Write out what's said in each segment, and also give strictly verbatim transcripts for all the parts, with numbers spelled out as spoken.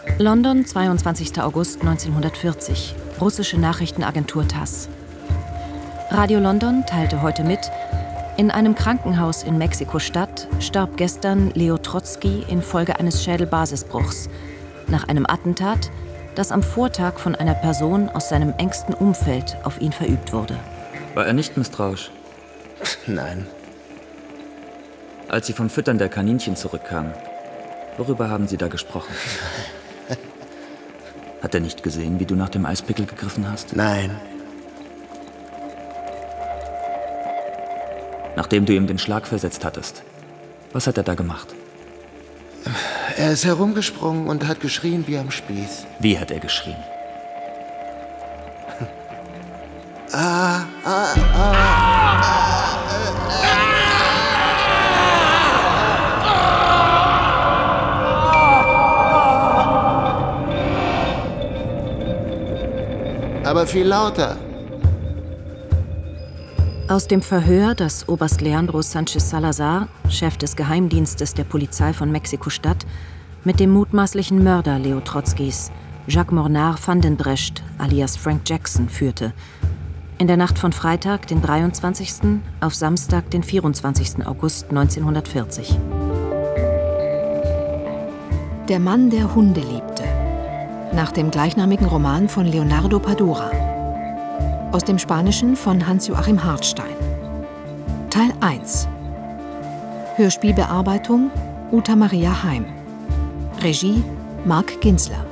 London, zweiundzwanzigster August neunzehnhundertvierzig. Russische Nachrichtenagentur TASS. Radio London teilte heute mit: In einem Krankenhaus in Mexiko-Stadt starb gestern Leo Trotzki infolge eines Schädelbasisbruchs nach einem Attentat, das am Vortag von einer Person aus seinem engsten Umfeld auf ihn verübt wurde. War er nicht misstrauisch? Nein. Als Sie vom Füttern der Kaninchen zurückkamen, worüber haben Sie da gesprochen? Hat er nicht gesehen, wie du nach dem Eispickel gegriffen hast? Nein. Nachdem du ihm den Schlag versetzt hattest, was hat er da gemacht? Er ist herumgesprungen und hat geschrien wie am Spieß. Wie hat er geschrien? Ah, ah, ah. Aber viel lauter. Aus dem Verhör, das Oberst Leandro Sanchez Salazar, Chef des Geheimdienstes der Polizei von Mexiko-Stadt, mit dem mutmaßlichen Mörder Leo Trotzkis, Jacques Mornard van den Brecht, alias Frank Jackson, führte. In der Nacht von Freitag, den dreiundzwanzigsten auf Samstag, den vierundzwanzigsten August neunzehnhundertvierzig. Der Mann, der Hunde liebte. Nach dem gleichnamigen Roman von Leonardo Padura. Aus dem Spanischen von Hans-Joachim Hartstein. Teil eins. Hörspielbearbeitung Uta Maria Heim. Regie Marc Ginzler.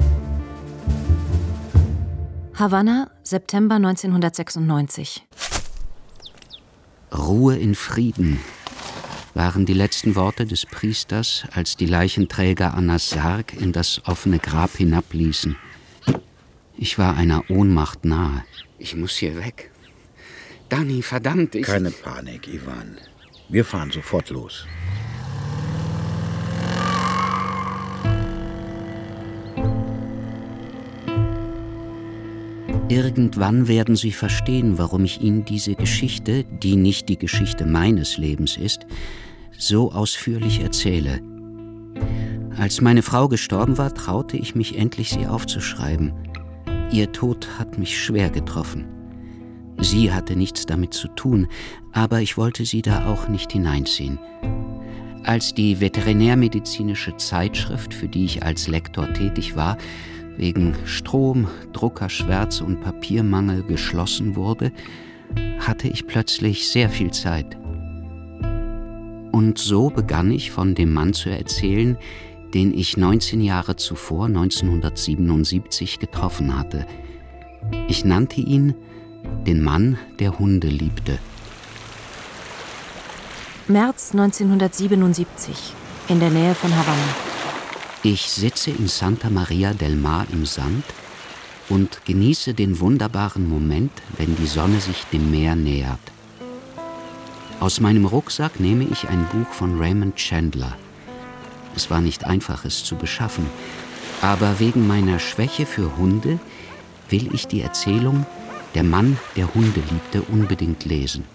Havanna, September neunzehnhundertsechsundneunzig. Ruhe in Frieden waren die letzten Worte des Priesters, als die Leichenträger Annas Sarg in das offene Grab hinabließen. Ich war einer Ohnmacht nahe. Ich muss hier weg. Danny, verdammt, ich... Keine Panik, Ivan. Wir fahren sofort los. Irgendwann werden Sie verstehen, warum ich Ihnen diese Geschichte, die nicht die Geschichte meines Lebens ist, so ausführlich erzähle. Als meine Frau gestorben war, traute ich mich endlich, sie aufzuschreiben. Ihr Tod hat mich schwer getroffen. Sie hatte nichts damit zu tun, aber ich wollte sie da auch nicht hineinziehen. Als die veterinärmedizinische Zeitschrift, für die ich als Lektor tätig war, wegen Strom, Druckerschwärze und Papiermangel geschlossen wurde, hatte ich plötzlich sehr viel Zeit. Und so begann ich, von dem Mann zu erzählen, den ich neunzehn Jahre zuvor, neunzehnhundertsiebenundsiebzig, getroffen hatte. Ich nannte ihn den Mann, der Hunde liebte. März neunzehnhundertsiebenundsiebzig, in der Nähe von Havanna. Ich sitze in Santa Maria del Mar im Sand und genieße den wunderbaren Moment, wenn die Sonne sich dem Meer nähert. Aus meinem Rucksack nehme ich ein Buch von Raymond Chandler. Es war nicht einfach, es zu beschaffen, aber wegen meiner Schwäche für Hunde will ich die Erzählung Der Mann, der Hunde liebte, unbedingt lesen.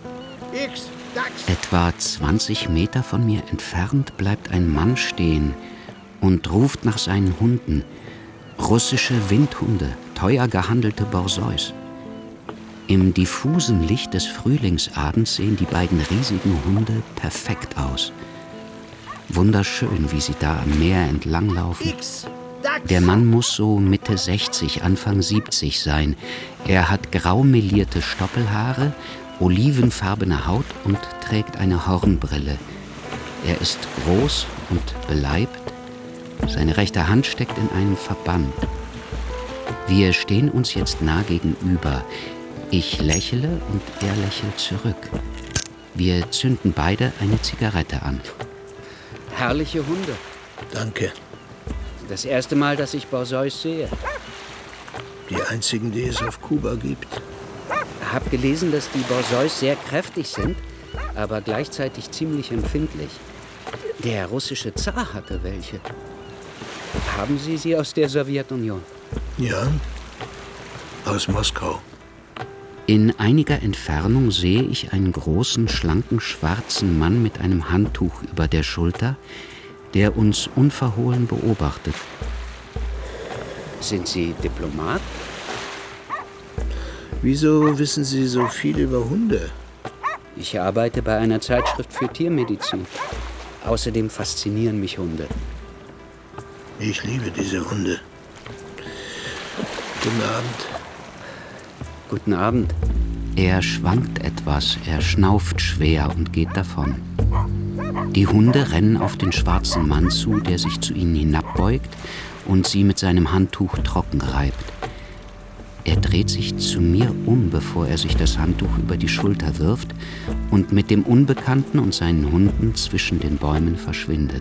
Etwa zwanzig Meter von mir entfernt bleibt ein Mann stehen und ruft nach seinen Hunden. Russische Windhunde, teuer gehandelte Borseus. Im diffusen Licht des Frühlingsabends sehen die beiden riesigen Hunde perfekt aus. Wunderschön, wie sie da am Meer entlanglaufen. Der Mann muss so Mitte sechzig, Anfang siebzig sein. Er hat grau melierte Stoppelhaare, olivenfarbene Haut und trägt eine Hornbrille. Er ist groß und beleibt. Seine rechte Hand steckt in einem Verband. Wir stehen uns jetzt nah gegenüber. Ich lächle und er lächelt zurück. Wir zünden beide eine Zigarette an. Herrliche Hunde. Danke. Das erste Mal, dass ich Borseus sehe. Die einzigen, die es auf Kuba gibt. Ich habe gelesen, dass die Borseus sehr kräftig sind, aber gleichzeitig ziemlich empfindlich. Der russische Zar hatte welche. Haben Sie sie aus der Sowjetunion? Ja, aus Moskau. In einiger Entfernung sehe ich einen großen, schlanken, schwarzen Mann mit einem Handtuch über der Schulter, der uns unverhohlen beobachtet. Sind Sie Diplomat? Wieso wissen Sie so viel über Hunde? Ich arbeite bei einer Zeitschrift für Tiermedizin. Außerdem faszinieren mich Hunde. Ich liebe diese Hunde. Guten Abend. Guten Abend. Er schwankt etwas, er schnauft schwer und geht davon. Die Hunde rennen auf den schwarzen Mann zu, der sich zu ihnen hinabbeugt und sie mit seinem Handtuch trocken reibt. Er dreht sich zu mir um, bevor er sich das Handtuch über die Schulter wirft und mit dem Unbekannten und seinen Hunden zwischen den Bäumen verschwindet.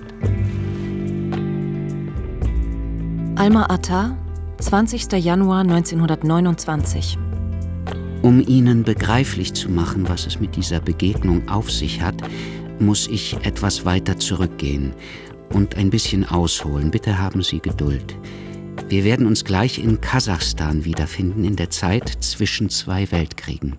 Alma Ata, zwanzigster Januar neunzehnhundertneunundzwanzig. Um Ihnen begreiflich zu machen, was es mit dieser Begegnung auf sich hat, muss ich etwas weiter zurückgehen und ein bisschen ausholen. Bitte haben Sie Geduld. Wir werden uns gleich in Kasachstan wiederfinden, in der Zeit zwischen zwei Weltkriegen.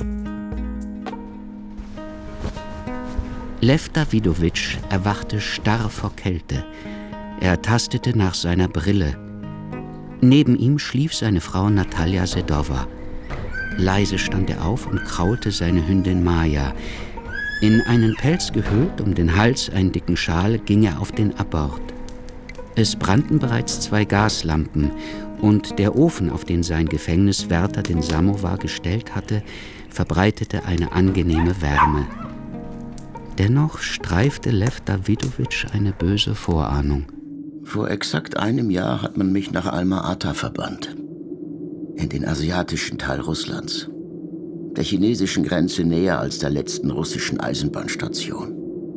Lev Davidowitsch erwachte starr vor Kälte. Er tastete nach seiner Brille. Neben ihm schlief seine Frau Natalja Sedowa. Leise stand er auf und kraulte seine Hündin Maja. In einen Pelz gehüllt, um den Hals einen dicken Schal, ging er auf den Abort. Es brannten bereits zwei Gaslampen und der Ofen, auf den sein Gefängniswärter den Samowar gestellt hatte, verbreitete eine angenehme Wärme. Dennoch streifte Lev Davidowitsch eine böse Vorahnung. Vor exakt einem Jahr hat man mich nach Alma Ata verbannt. In den asiatischen Teil Russlands. Der chinesischen Grenze näher als der letzten russischen Eisenbahnstation.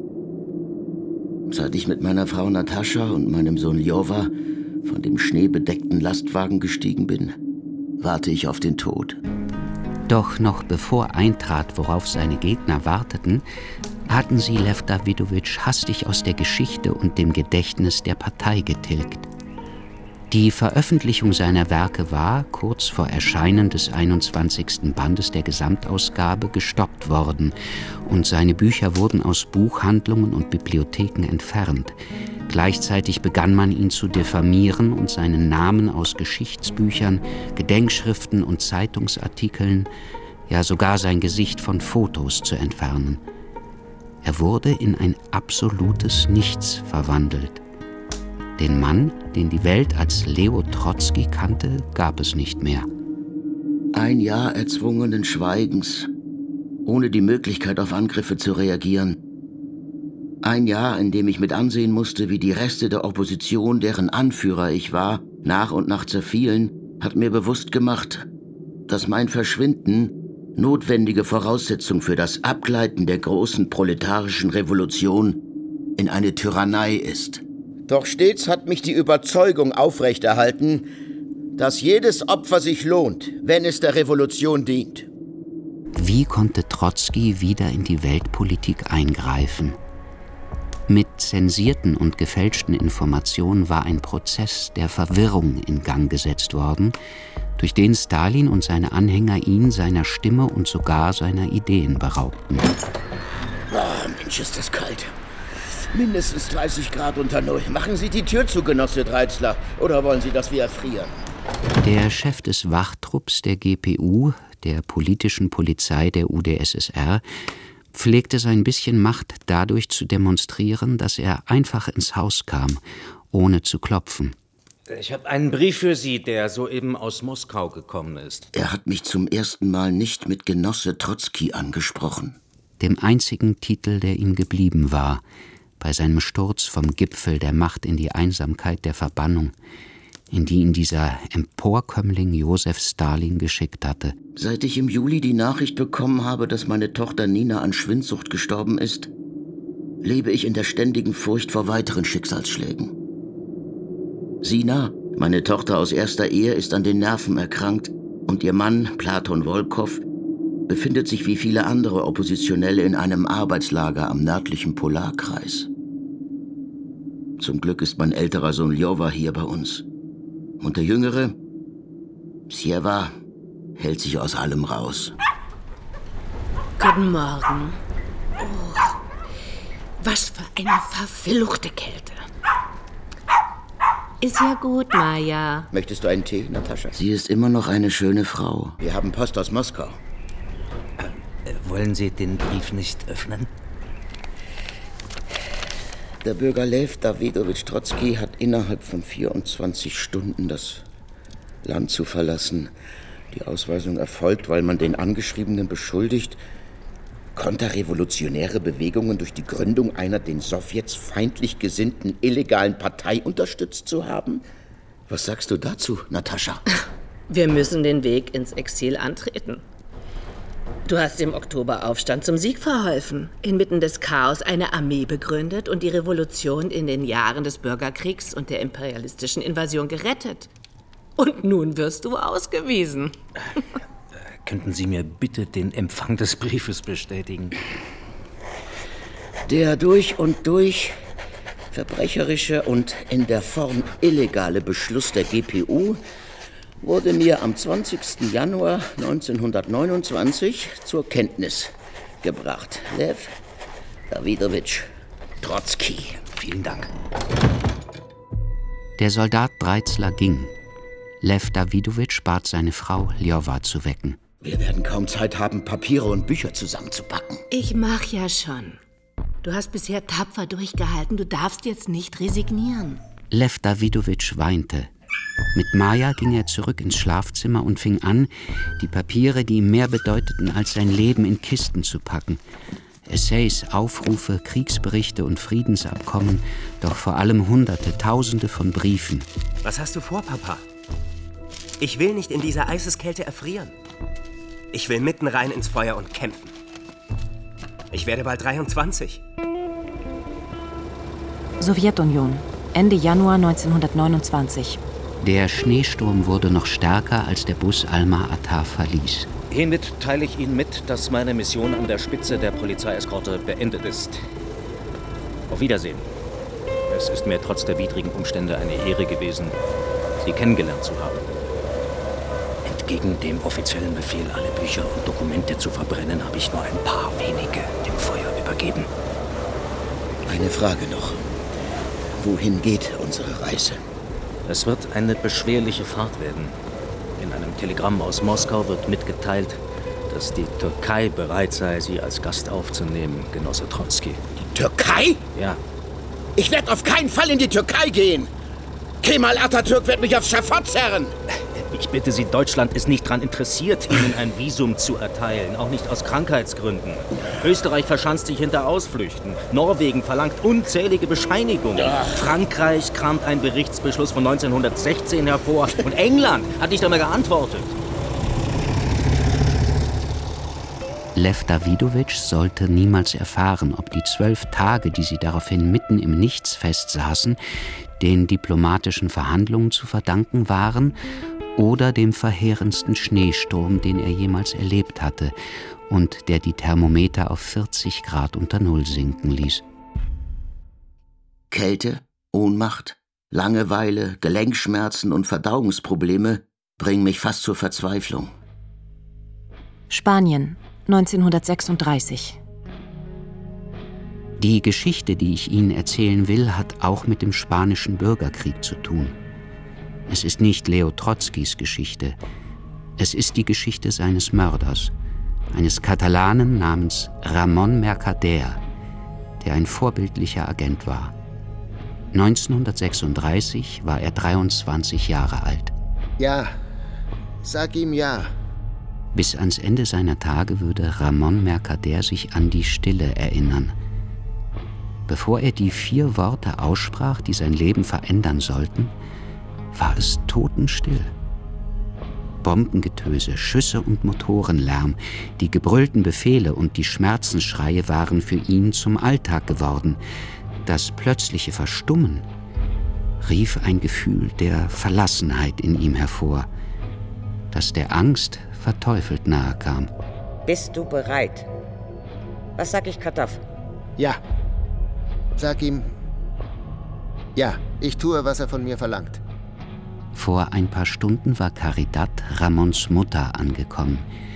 Seit ich mit meiner Frau Natascha und meinem Sohn Ljowa von dem schneebedeckten Lastwagen gestiegen bin, warte ich auf den Tod. Doch noch bevor eintrat, worauf seine Gegner warteten, hatten sie Lev Davidowitsch hastig aus der Geschichte und dem Gedächtnis der Partei getilgt. Die Veröffentlichung seiner Werke war, kurz vor Erscheinen des einundzwanzigsten Bandes der Gesamtausgabe, gestoppt worden und seine Bücher wurden aus Buchhandlungen und Bibliotheken entfernt. Gleichzeitig begann man ihn zu diffamieren und seinen Namen aus Geschichtsbüchern, Gedenkschriften und Zeitungsartikeln, ja sogar sein Gesicht von Fotos zu entfernen. Er wurde in ein absolutes Nichts verwandelt. Den Mann, den die Welt als Leo Trotzki kannte, gab es nicht mehr. Ein Jahr erzwungenen Schweigens, ohne die Möglichkeit auf Angriffe zu reagieren. Ein Jahr, in dem ich mit ansehen musste, wie die Reste der Opposition, deren Anführer ich war, nach und nach zerfielen, hat mir bewusst gemacht, dass mein Verschwinden notwendige Voraussetzung für das Abgleiten der großen proletarischen Revolution in eine Tyrannei ist. Doch stets hat mich die Überzeugung aufrechterhalten, dass jedes Opfer sich lohnt, wenn es der Revolution dient. Wie konnte Trotzki wieder in die Weltpolitik eingreifen? Mit zensierten und gefälschten Informationen war ein Prozess der Verwirrung in Gang gesetzt worden, durch den Stalin und seine Anhänger ihn seiner Stimme und sogar seiner Ideen beraubten. Ah, Mensch, ist das kalt. Mindestens dreißig Grad unter Null. Machen Sie die Tür zu, Genosse Dreitzler. Oder wollen Sie, dass wir erfrieren? Der Chef des Wachtrupps der G P U, der politischen Polizei der U d S S R, pflegte sein bisschen Macht dadurch zu demonstrieren, dass er einfach ins Haus kam, ohne zu klopfen. Ich habe einen Brief für Sie, der soeben aus Moskau gekommen ist. Er hat mich zum ersten Mal nicht mit Genosse Trotzki angesprochen. Dem einzigen Titel, der ihm geblieben war, bei seinem Sturz vom Gipfel der Macht in die Einsamkeit der Verbannung, in die ihn dieser Emporkömmling Josef Stalin geschickt hatte. Seit ich im Juli die Nachricht bekommen habe, dass meine Tochter Nina an Schwindsucht gestorben ist, lebe ich in der ständigen Furcht vor weiteren Schicksalsschlägen. Sina, meine Tochter aus erster Ehe, ist an den Nerven erkrankt und ihr Mann, Platon Wolkow, befindet sich wie viele andere Oppositionelle in einem Arbeitslager am nördlichen Polarkreis. Zum Glück ist mein älterer Sohn Ljowa hier bei uns. Und der jüngere, Siewa, hält sich aus allem raus. Guten Morgen. Oh, was für eine verfluchte Kälte. Ist ja gut, Maja. Möchtest du einen Tee, Natascha? Sie ist immer noch eine schöne Frau. Wir haben Post aus Moskau. Äh, wollen Sie den Brief nicht öffnen? Der Bürger Lew Davidowitsch Trotzki hat innerhalb von vierundzwanzig Stunden das Land zu verlassen. Die Ausweisung erfolgt, weil man den Angeschriebenen beschuldigt, konterrevolutionäre Bewegungen durch die Gründung einer den Sowjets feindlich gesinnten illegalen Partei unterstützt zu haben. Was sagst du dazu, Natascha? Wir müssen den Weg ins Exil antreten. Du hast dem Oktoberaufstand zum Sieg verholfen, inmitten des Chaos eine Armee begründet und die Revolution in den Jahren des Bürgerkriegs und der imperialistischen Invasion gerettet. Und nun wirst du ausgewiesen. Könnten Sie mir bitte den Empfang des Briefes bestätigen? Der durch und durch verbrecherische und in der Form illegale Beschluss der G P U wurde mir am zwanzigsten Januar neunzehnhundertneunundzwanzig zur Kenntnis gebracht. Lew Davidowitsch Trotzki. Vielen Dank. Der Soldat Dreitzler ging. Lew Davidowitsch bat seine Frau, Ljowa, zu wecken. Wir werden kaum Zeit haben, Papiere und Bücher zusammenzupacken. Ich mach ja schon. Du hast bisher tapfer durchgehalten, du darfst jetzt nicht resignieren. Lew Davidowitsch weinte. Mit Maja ging er zurück ins Schlafzimmer und fing an, die Papiere, die ihm mehr bedeuteten als sein Leben, in Kisten zu packen. Essays, Aufrufe, Kriegsberichte und Friedensabkommen, doch vor allem Hunderte, Tausende von Briefen. Was hast du vor, Papa? Ich will nicht in dieser Eiseskälte erfrieren. Ich will mitten rein ins Feuer und kämpfen. Ich werde bald dreiundzwanzig. Sowjetunion, Ende Januar neunzehnhundertneunundzwanzig. Der Schneesturm wurde noch stärker, als der Bus Alma-Ata verließ. Hiermit teile ich Ihnen mit, dass meine Mission an der Spitze der Polizeieskorte beendet ist. Auf Wiedersehen. Es ist mir trotz der widrigen Umstände eine Ehre gewesen, Sie kennengelernt zu haben. Entgegen dem offiziellen Befehl, alle Bücher und Dokumente zu verbrennen, habe ich nur ein paar wenige dem Feuer übergeben. Eine Frage noch. Wohin geht unsere Reise? Es wird eine beschwerliche Fahrt werden. In einem Telegramm aus Moskau wird mitgeteilt, dass die Türkei bereit sei, Sie als Gast aufzunehmen, Genosse Trotzki. Die Türkei? Ja. Ich werde auf keinen Fall in die Türkei gehen. Kemal Atatürk wird mich aufs Schafott zerren. Ich bitte Sie, Deutschland ist nicht daran interessiert, Ihnen ein Visum zu erteilen, auch nicht aus Krankheitsgründen. Österreich verschanzt sich hinter Ausflüchten. Norwegen verlangt unzählige Bescheinigungen. Ja. Frankreich kramt einen Berichtsbeschluss von neunzehnhundertsechzehn hervor. Und England hat nicht einmal geantwortet. Lew Davidowitsch sollte niemals erfahren, ob die zwölf Tage, die sie daraufhin mitten im Nichts festsaßen, den diplomatischen Verhandlungen zu verdanken waren oder dem verheerendsten Schneesturm, den er jemals erlebt hatte und der die Thermometer auf vierzig Grad unter Null sinken ließ. Kälte, Ohnmacht, Langeweile, Gelenkschmerzen und Verdauungsprobleme bringen mich fast zur Verzweiflung. Spanien, neunzehnhundertsechsunddreißig. Die Geschichte, die ich Ihnen erzählen will, hat auch mit dem Spanischen Bürgerkrieg zu tun. Es ist nicht Leo Trotzkis Geschichte. Es ist die Geschichte seines Mörders, eines Katalanen namens Ramon Mercader, der ein vorbildlicher Agent war. neunzehnhundertsechsunddreißig war er dreiundzwanzig Jahre alt. Ja, sag ihm ja. Bis ans Ende seiner Tage würde Ramon Mercader sich an die Stille erinnern. Bevor er die vier Worte aussprach, die sein Leben verändern sollten, war es totenstill. Bombengetöse, Schüsse und Motorenlärm, die gebrüllten Befehle und die Schmerzensschreie waren für ihn zum Alltag geworden. Das plötzliche Verstummen rief ein Gefühl der Verlassenheit in ihm hervor, das der Angst verteufelt nahe kam. Bist du bereit? Was sag ich, Katav? Ja. Sag ihm, ja, ich tue, was er von mir verlangt. Vor ein paar Stunden war Caridad, Ramons Mutter, angekommen.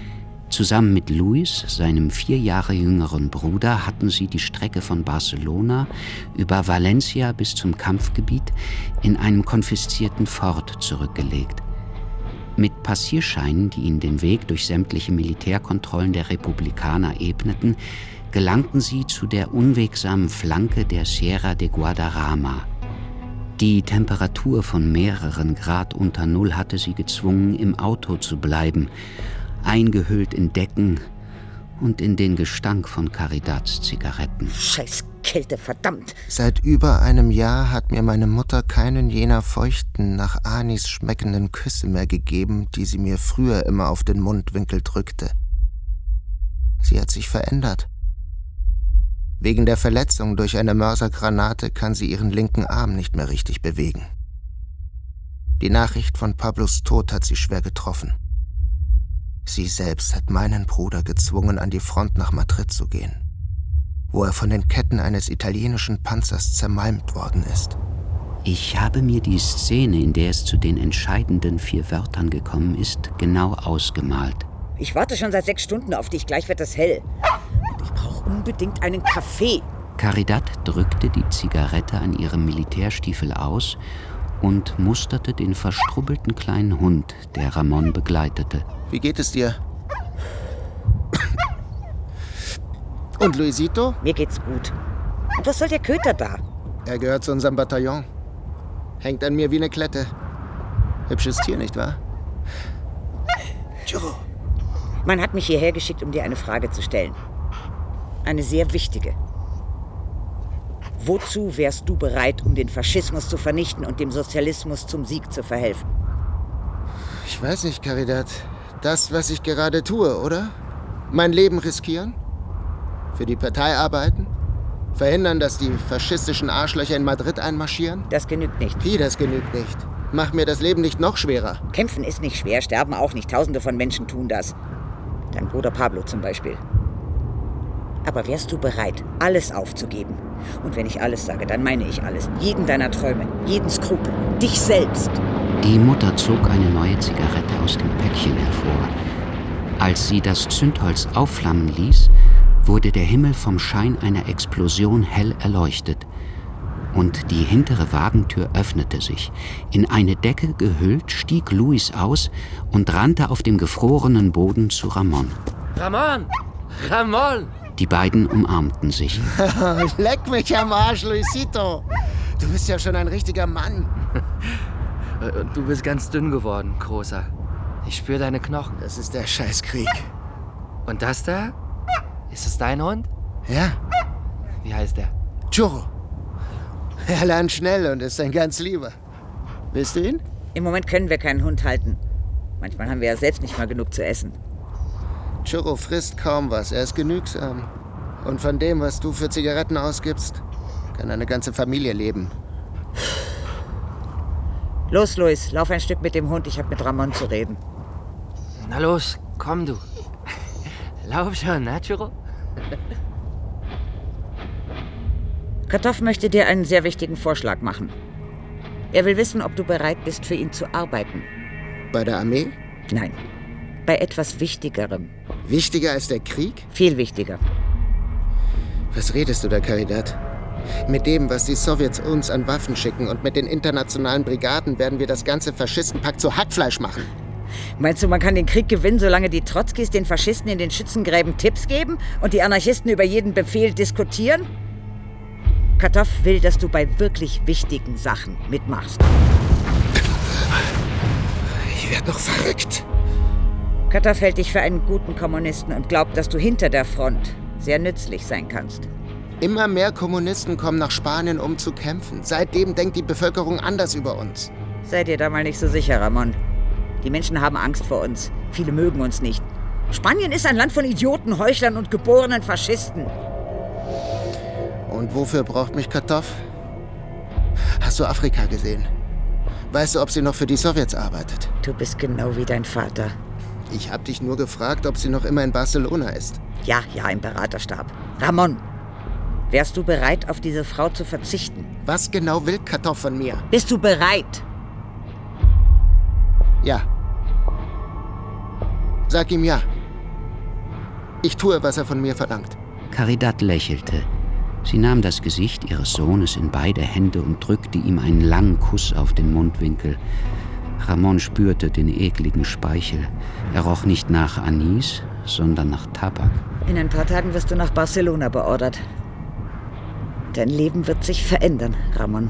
Zusammen mit Luis, seinem vier Jahre jüngeren Bruder, hatten sie die Strecke von Barcelona über Valencia bis zum Kampfgebiet in einem konfiszierten Ford zurückgelegt. Mit Passierscheinen, die ihnen den Weg durch sämtliche Militärkontrollen der Republikaner ebneten, gelangten sie zu der unwegsamen Flanke der Sierra de Guadarrama. Die Temperatur von mehreren Grad unter Null hatte sie gezwungen, im Auto zu bleiben, eingehüllt in Decken und in den Gestank von Caridats Zigaretten. Scheiß Kälte, verdammt! Seit über einem Jahr hat mir meine Mutter keinen jener feuchten, nach Anis schmeckenden Küsse mehr gegeben, die sie mir früher immer auf den Mundwinkel drückte. Sie hat sich verändert. Wegen der Verletzung durch eine Mörsergranate kann sie ihren linken Arm nicht mehr richtig bewegen. Die Nachricht von Pablos Tod hat sie schwer getroffen. Sie selbst hat meinen Bruder gezwungen, an die Front nach Madrid zu gehen, wo er von den Ketten eines italienischen Panzers zermalmt worden ist. Ich habe mir die Szene, in der es zu den entscheidenden vier Wörtern gekommen ist, genau ausgemalt. Ich warte schon seit sechs Stunden auf dich, gleich wird es hell. Und ich brauche unbedingt einen Kaffee. Caridad drückte die Zigarette an ihrem Militärstiefel aus und musterte den verstrubbelten kleinen Hund, der Ramon begleitete. Wie geht es dir? Und Luisito? Mir geht's gut. Und was soll der Köter da? Er gehört zu unserem Bataillon. Hängt an mir wie eine Klette. Hübsches Tier, nicht wahr? Churro. Man hat mich hierher geschickt, um dir eine Frage zu stellen. Eine sehr wichtige. Wozu wärst du bereit, um den Faschismus zu vernichten und dem Sozialismus zum Sieg zu verhelfen? Ich weiß nicht, Caridad. Das, was ich gerade tue, oder? Mein Leben riskieren? Für die Partei arbeiten? Verhindern, dass die faschistischen Arschlöcher in Madrid einmarschieren? Das genügt nicht. Wie, das genügt nicht? Mach mir das Leben nicht noch schwerer. Kämpfen ist nicht schwer, sterben auch nicht. Tausende von Menschen tun das. Dein Bruder Pablo zum Beispiel. Aber wärst du bereit, alles aufzugeben? Und wenn ich alles sage, dann meine ich alles. Jeden deiner Träume, jeden Skrupel, dich selbst. Die Mutter zog eine neue Zigarette aus dem Päckchen hervor. Als sie das Zündholz aufflammen ließ, wurde der Himmel vom Schein einer Explosion hell erleuchtet. Und die hintere Wagentür öffnete sich. In eine Decke gehüllt stieg Luis aus und rannte auf dem gefrorenen Boden zu Ramon. Ramon! Ramon! Die beiden umarmten sich. Leck mich am Arsch, Luisito. Du bist ja schon ein richtiger Mann. Und du bist ganz dünn geworden, Großer. Ich spüre deine Knochen. Das ist der Scheißkrieg. Und das da? Ist es dein Hund? Ja. Wie heißt der? Churro. Er lernt schnell und ist ein ganz Lieber. Willst du ihn? Im Moment können wir keinen Hund halten. Manchmal haben wir ja selbst nicht mal genug zu essen. Churro frisst kaum was, er ist genügsam. Und von dem, was du für Zigaretten ausgibst, kann eine ganze Familie leben. Los, Luis, lauf ein Stück mit dem Hund, ich habe mit Ramon zu reden. Na los, komm du. Lauf schon, ne, Churro? Kartoff möchte dir einen sehr wichtigen Vorschlag machen. Er will wissen, ob du bereit bist, für ihn zu arbeiten. Bei der Armee? Nein, bei etwas Wichtigerem. Wichtiger als der Krieg? Viel wichtiger. Was redest du da, Caridad? Mit dem, was die Sowjets uns an Waffen schicken und mit den internationalen Brigaden werden wir das ganze Faschistenpack zu Hackfleisch machen. Meinst du, man kann den Krieg gewinnen, solange die Trotzkis den Faschisten in den Schützengräben Tipps geben und die Anarchisten über jeden Befehl diskutieren? Kartoff will, dass du bei wirklich wichtigen Sachen mitmachst. Ich werde noch verrückt. Kartoff hält dich für einen guten Kommunisten und glaubt, dass du hinter der Front sehr nützlich sein kannst. Immer mehr Kommunisten kommen nach Spanien, um zu kämpfen. Seitdem denkt die Bevölkerung anders über uns. Sei dir da mal nicht so sicher, Ramon. Die Menschen haben Angst vor uns. Viele mögen uns nicht. Spanien ist ein Land von Idioten, Heuchlern und geborenen Faschisten. Und wofür braucht mich Kartoff? Hast du Afrika gesehen? Weißt du, ob sie noch für die Sowjets arbeitet? Du bist genau wie dein Vater. Ich hab dich nur gefragt, ob sie noch immer in Barcelona ist. Ja, ja, im Beraterstab. Ramon, wärst du bereit, auf diese Frau zu verzichten? Was genau will Kartoff von mir? Bist du bereit? Ja. Sag ihm ja. Ich tue, was er von mir verlangt. Caridad lächelte. Sie nahm das Gesicht ihres Sohnes in beide Hände und drückte ihm einen langen Kuss auf den Mundwinkel. Ramon spürte den ekligen Speichel. Er roch nicht nach Anis, sondern nach Tabak. In ein paar Tagen wirst du nach Barcelona beordert. Dein Leben wird sich verändern, Ramon.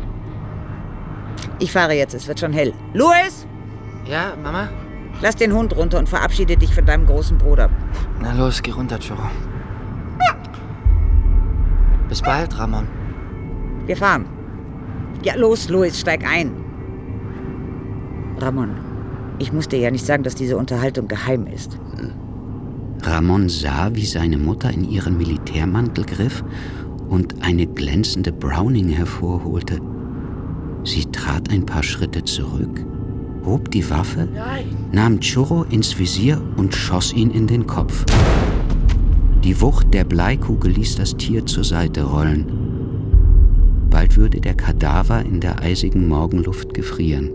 Ich fahre jetzt, es wird schon hell. Luis! Ja, Mama? Lass den Hund runter und verabschiede dich von deinem großen Bruder. Na los, geh runter, Churro. Bis bald, Ramon. Wir fahren. Ja, los, Luis, steig ein. Ramon, ich muss dir ja nicht sagen, dass diese Unterhaltung geheim ist. Ramon sah, wie seine Mutter in ihren Militärmantel griff und eine glänzende Browning hervorholte. Sie trat ein paar Schritte zurück, hob die Waffe, nahm Churro ins Visier und schoss ihn in den Kopf. Die Wucht der Bleikugel ließ das Tier zur Seite rollen. Bald würde der Kadaver in der eisigen Morgenluft gefrieren.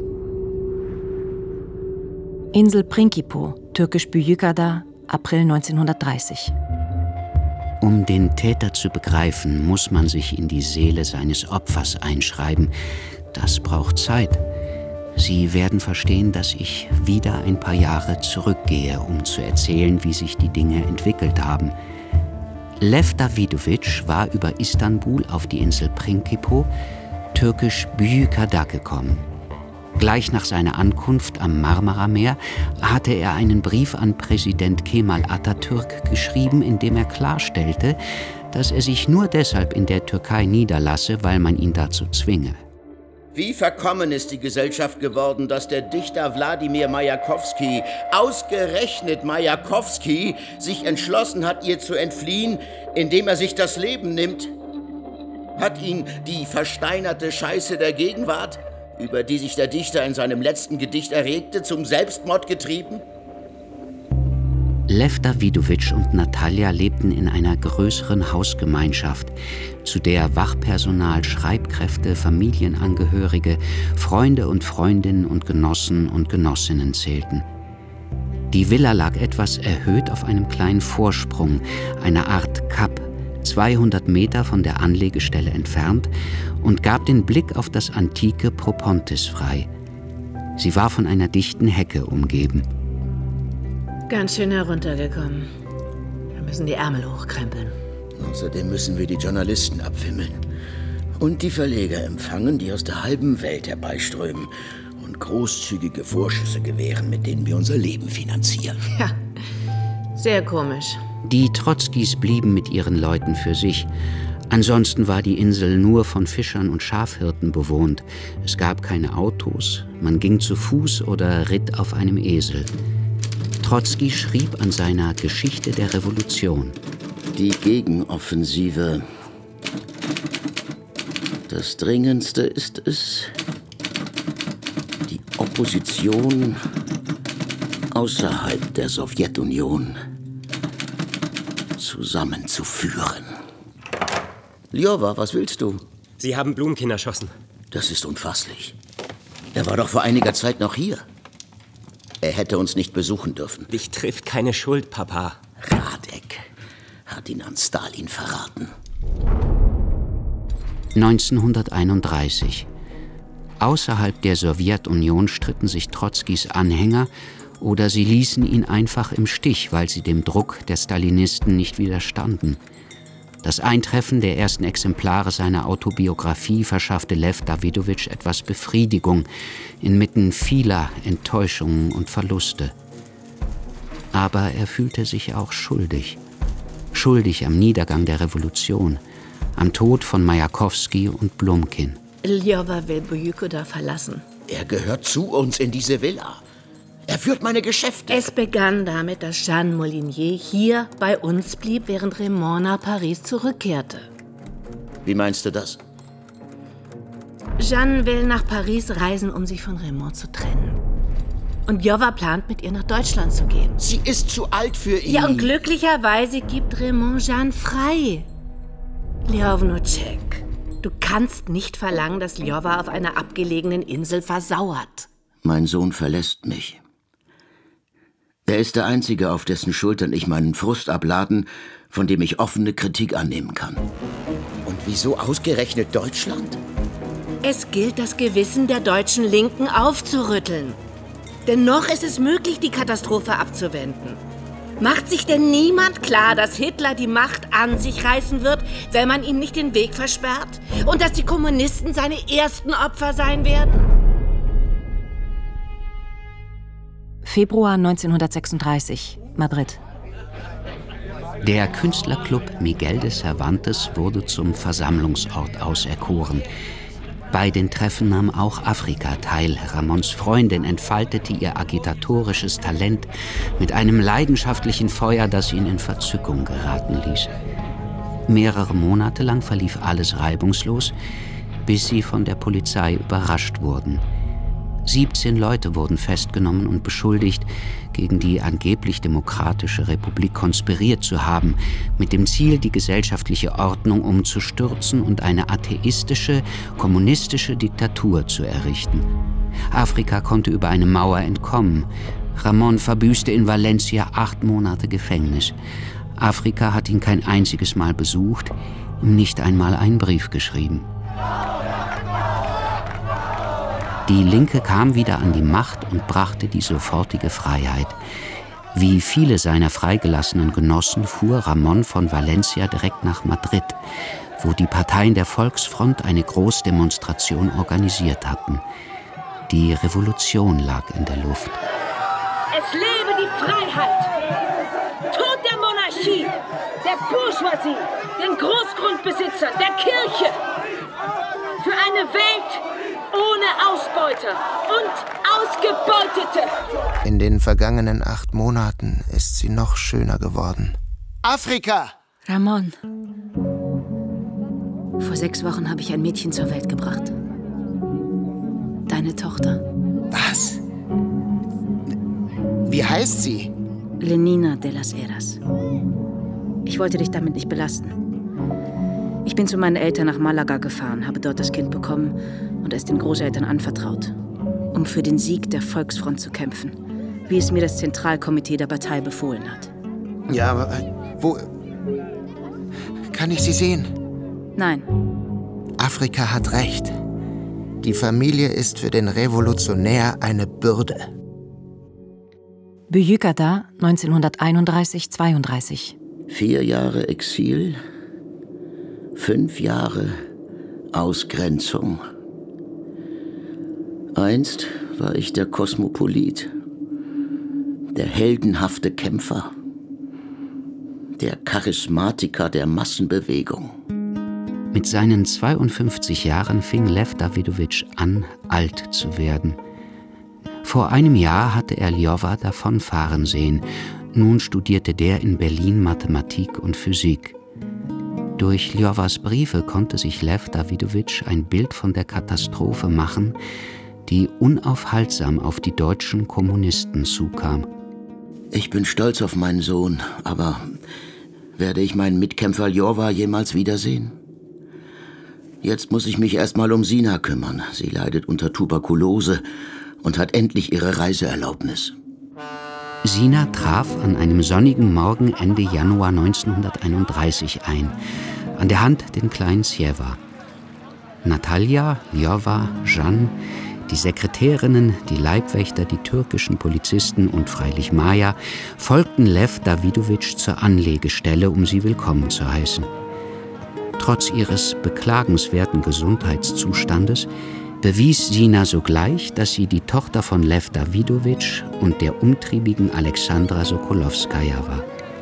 Insel Principo, türkisch Büyükada, April neunzehnhundertdreißig. Um den Täter zu begreifen, muss man sich in die Seele seines Opfers einschreiben. Das braucht Zeit. Sie werden verstehen, dass ich wieder ein paar Jahre zurückgehe, um zu erzählen, wie sich die Dinge entwickelt haben. Lev Davidovic war über Istanbul auf die Insel Principo, türkisch Büyükada, gekommen. Gleich nach seiner Ankunft am Marmarameer hatte er einen Brief an Präsident Kemal Atatürk geschrieben, in dem er klarstellte, dass er sich nur deshalb in der Türkei niederlasse, weil man ihn dazu zwinge. Wie verkommen ist die Gesellschaft geworden, dass der Dichter Wladimir Majakowski, ausgerechnet Majakowski, sich entschlossen hat, ihr zu entfliehen, indem er sich das Leben nimmt? Hat ihn die versteinerte Scheiße der Gegenwart, über die sich der Dichter in seinem letzten Gedicht erregte, zum Selbstmord getrieben? Lev Davidovic und Natalia lebten in einer größeren Hausgemeinschaft, zu der Wachpersonal, Schreibkräfte, Familienangehörige, Freunde und Freundinnen und Genossen und Genossinnen zählten. Die Villa lag etwas erhöht auf einem kleinen Vorsprung, einer Art Kap, zweihundert Meter von der Anlegestelle entfernt, und gab den Blick auf das antike Propontis frei. Sie war von einer dichten Hecke umgeben. Ganz schön heruntergekommen. Wir müssen die Ärmel hochkrempeln. Außerdem müssen wir die Journalisten abwimmeln. Und die Verleger empfangen, die aus der halben Welt herbeiströmen und großzügige Vorschüsse gewähren, mit denen wir unser Leben finanzieren. Ja, sehr komisch. Die Trotzkis blieben mit ihren Leuten für sich. Ansonsten war die Insel nur von Fischern und Schafhirten bewohnt. Es gab keine Autos. Man ging zu Fuß oder ritt auf einem Esel. Trotzki schrieb an seiner Geschichte der Revolution. Die Gegenoffensive. Das Dringendste ist es, die Opposition außerhalb der Sowjetunion zusammenzuführen. Ljowa, was willst du? Sie haben Blumkin erschossen. Das ist unfasslich. Er war doch vor einiger Zeit noch hier. Er hätte uns nicht besuchen dürfen. Dich trifft keine Schuld, Papa. Radek hat ihn an Stalin verraten. neunzehnhunderteinunddreißig. Außerhalb der Sowjetunion stritten sich Trotzkis Anhänger oder sie ließen ihn einfach im Stich, weil sie dem Druck der Stalinisten nicht widerstanden. Das Eintreffen der ersten Exemplare seiner Autobiografie verschaffte Lev Davidovic etwas Befriedigung inmitten vieler Enttäuschungen und Verluste. Aber er fühlte sich auch schuldig. Schuldig am Niedergang der Revolution, am Tod von Majakowski und Blumkin. Ljowa will Büyükada verlassen. Er gehört zu uns in diese Villa. Er führt meine Geschäfte. Es begann damit, dass Jeanne Molinier hier bei uns blieb, während Raymond nach Paris zurückkehrte. Wie meinst du das? Jeanne will nach Paris reisen, um sich von Raymond zu trennen. Und Ljowa plant, mit ihr nach Deutschland zu gehen. Sie ist zu alt für ihn. Ja, und glücklicherweise gibt Raymond Jeanne frei. Ljovnocek, du kannst nicht verlangen, dass Ljowa auf einer abgelegenen Insel versauert. Mein Sohn verlässt mich. Er ist der Einzige, auf dessen Schultern ich meinen Frust abladen, von dem ich offene Kritik annehmen kann. Und wieso ausgerechnet Deutschland? Es gilt, das Gewissen der deutschen Linken aufzurütteln. Denn noch ist es möglich, die Katastrophe abzuwenden. Macht sich denn niemand klar, dass Hitler die Macht an sich reißen wird, wenn man ihm nicht den Weg versperrt? Und dass die Kommunisten seine ersten Opfer sein werden? Februar neunzehnhundertsechsunddreißig, Madrid. Der Künstlerclub Miguel de Cervantes wurde zum Versammlungsort auserkoren. Bei den Treffen nahm auch Afrika teil. Ramons Freundin entfaltete ihr agitatorisches Talent mit einem leidenschaftlichen Feuer, das ihn in Verzückung geraten ließ. Mehrere Monate lang verlief alles reibungslos, bis sie von der Polizei überrascht wurden. siebzehn Leute wurden festgenommen und beschuldigt, gegen die angeblich Demokratische Republik konspiriert zu haben, mit dem Ziel, die gesellschaftliche Ordnung umzustürzen und eine atheistische, kommunistische Diktatur zu errichten. Afrika konnte über eine Mauer entkommen. Ramon verbüßte in Valencia acht Monate Gefängnis. Afrika hat ihn kein einziges Mal besucht, ihm nicht einmal einen Brief geschrieben. Die Linke kam wieder an die Macht und brachte die sofortige Freiheit. Wie viele seiner freigelassenen Genossen fuhr Ramon von Valencia direkt nach Madrid, wo die Parteien der Volksfront eine Großdemonstration organisiert hatten. Die Revolution lag in der Luft. Es lebe die Freiheit! Tod der Monarchie, der Bourgeoisie, den Großgrundbesitzern, der Kirche! Für eine Welt ohne Ausbeuter und Ausgebeutete! In den vergangenen acht Monaten ist sie noch schöner geworden. Afrika! Ramon. Vor sechs Wochen habe ich ein Mädchen zur Welt gebracht. Deine Tochter. Was? Wie heißt sie? Lenina de las Heras. Ich wollte dich damit nicht belasten. Ich bin zu meinen Eltern nach Malaga gefahren, habe dort das Kind bekommen und es den Großeltern anvertraut, um für den Sieg der Volksfront zu kämpfen, wie es mir das Zentralkomitee der Partei befohlen hat. Ja, aber äh, wo... Kann ich sie sehen? Nein. Afrika hat recht. Die Familie ist für den Revolutionär eine Bürde. Büyükada, neunzehnhunderteinunddreißig zweiunddreißig. Vier Jahre Exil, fünf Jahre Ausgrenzung. Einst war ich der Kosmopolit, der heldenhafte Kämpfer, der Charismatiker der Massenbewegung. Mit seinen zweiundfünfzig Jahren fing Lev Davidovich an, alt zu werden. Vor einem Jahr hatte er Ljowa davonfahren sehen. Nun studierte der in Berlin Mathematik und Physik. Durch Ljowas Briefe konnte sich Lev Davidovich ein Bild von der Katastrophe machen, die unaufhaltsam auf die deutschen Kommunisten zukam. Ich bin stolz auf meinen Sohn, aber werde ich meinen Mitkämpfer Ljowa jemals wiedersehen? Jetzt muss ich mich erst mal um Sina kümmern. Sie leidet unter Tuberkulose und hat endlich ihre Reiseerlaubnis. Sina traf an einem sonnigen Morgen Ende Januar neunzehnhunderteinunddreißig ein, an der Hand den kleinen Sjewa. Natalia, Ljowa, Jeanne, die Sekretärinnen, die Leibwächter, die türkischen Polizisten und freilich Maja folgten Lev Davidovich zur Anlegestelle, um sie willkommen zu heißen. Trotz ihres beklagenswerten Gesundheitszustandes bewies Sina sogleich, dass sie die Tochter von Lev Davidovich und der umtriebigen Alexandra Sokolowskaja war.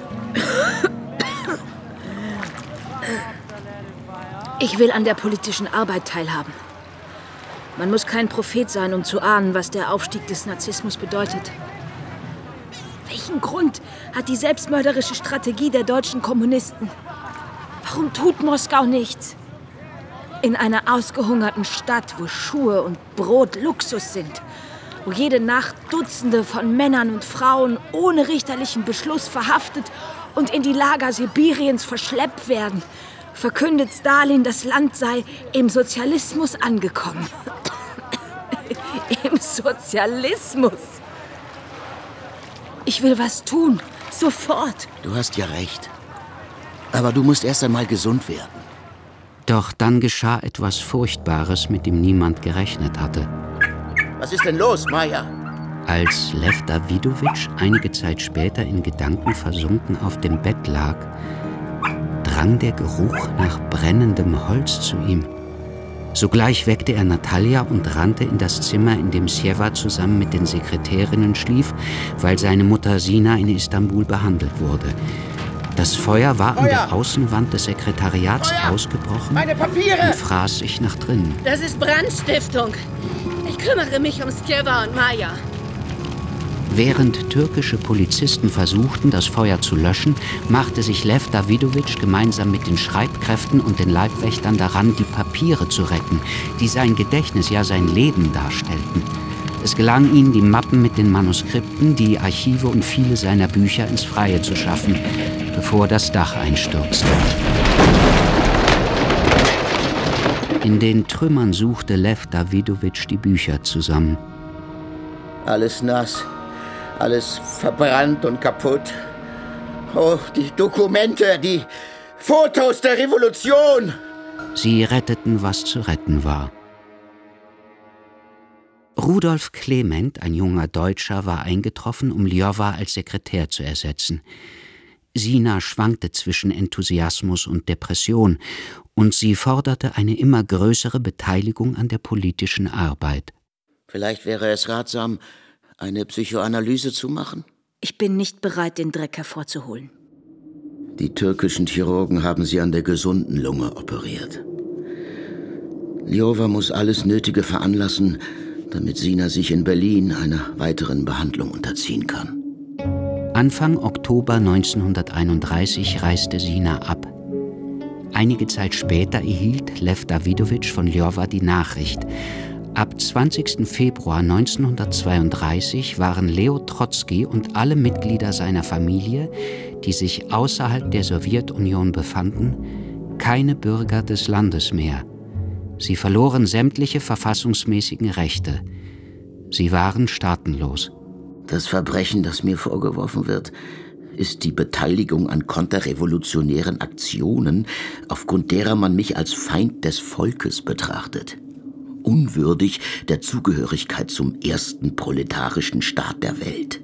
Ich will an der politischen Arbeit teilhaben. Man muss kein Prophet sein, um zu ahnen, was der Aufstieg des Narzissmus bedeutet. Welchen Grund hat die selbstmörderische Strategie der deutschen Kommunisten? Warum tut Moskau nichts? In einer ausgehungerten Stadt, wo Schuhe und Brot Luxus sind, wo jede Nacht Dutzende von Männern und Frauen ohne richterlichen Beschluss verhaftet und in die Lager Sibiriens verschleppt werden, verkündet Stalin, das Land sei im Sozialismus angekommen. Im Sozialismus? Ich will was tun. Sofort. Du hast ja recht. Aber du musst erst einmal gesund werden. Doch dann geschah etwas Furchtbares, mit dem niemand gerechnet hatte. Was ist denn los, Maja? Als Lev Davidowitsch einige Zeit später in Gedanken versunken auf dem Bett lag, drang der Geruch nach brennendem Holz zu ihm. Sogleich weckte er Natalja und rannte in das Zimmer, in dem Sjewa zusammen mit den Sekretärinnen schlief, weil seine Mutter Sina in Istanbul behandelt wurde. Das Feuer war Feuer! An der Außenwand des Sekretariats Feuer! Ausgebrochen Meine Papiere! Und fraß sich nach drinnen. Das ist Brandstiftung. Ich kümmere mich um Sjewa und Maja. Während türkische Polizisten versuchten, das Feuer zu löschen, machte sich Lev Davidowitsch gemeinsam mit den Schreibkräften und den Leibwächtern daran, die Papiere zu retten, die sein Gedächtnis, ja sein Leben darstellten. Es gelang ihm, die Mappen mit den Manuskripten, die Archive und viele seiner Bücher ins Freie zu schaffen, bevor das Dach einstürzte. In den Trümmern suchte Lev Davidowitsch die Bücher zusammen. Alles nass. Alles verbrannt und kaputt. Oh, die Dokumente, die Fotos der Revolution. Sie retteten, was zu retten war. Rudolf Clement, ein junger Deutscher, war eingetroffen, um Ljowa als Sekretär zu ersetzen. Sina schwankte zwischen Enthusiasmus und Depression, und sie forderte eine immer größere Beteiligung an der politischen Arbeit. Vielleicht wäre es ratsam, eine Psychoanalyse zu machen? Ich bin nicht bereit, den Dreck hervorzuholen. Die türkischen Chirurgen haben sie an der gesunden Lunge operiert. Ljowa muss alles Nötige veranlassen, damit Sina sich in Berlin einer weiteren Behandlung unterziehen kann. Anfang Oktober neunzehnhunderteinunddreißig reiste Sina ab. Einige Zeit später erhielt Lev Davidowitsch von Ljowa die Nachricht: Ab zwanzigsten Februar neunzehnhundertzweiunddreißig waren Leo Trotzki und alle Mitglieder seiner Familie, die sich außerhalb der Sowjetunion befanden, keine Bürger des Landes mehr. Sie verloren sämtliche verfassungsmäßigen Rechte. Sie waren staatenlos. Das Verbrechen, das mir vorgeworfen wird, ist die Beteiligung an konterrevolutionären Aktionen, aufgrund derer man mich als Feind des Volkes betrachtet. Unwürdig der Zugehörigkeit zum ersten proletarischen Staat der Welt.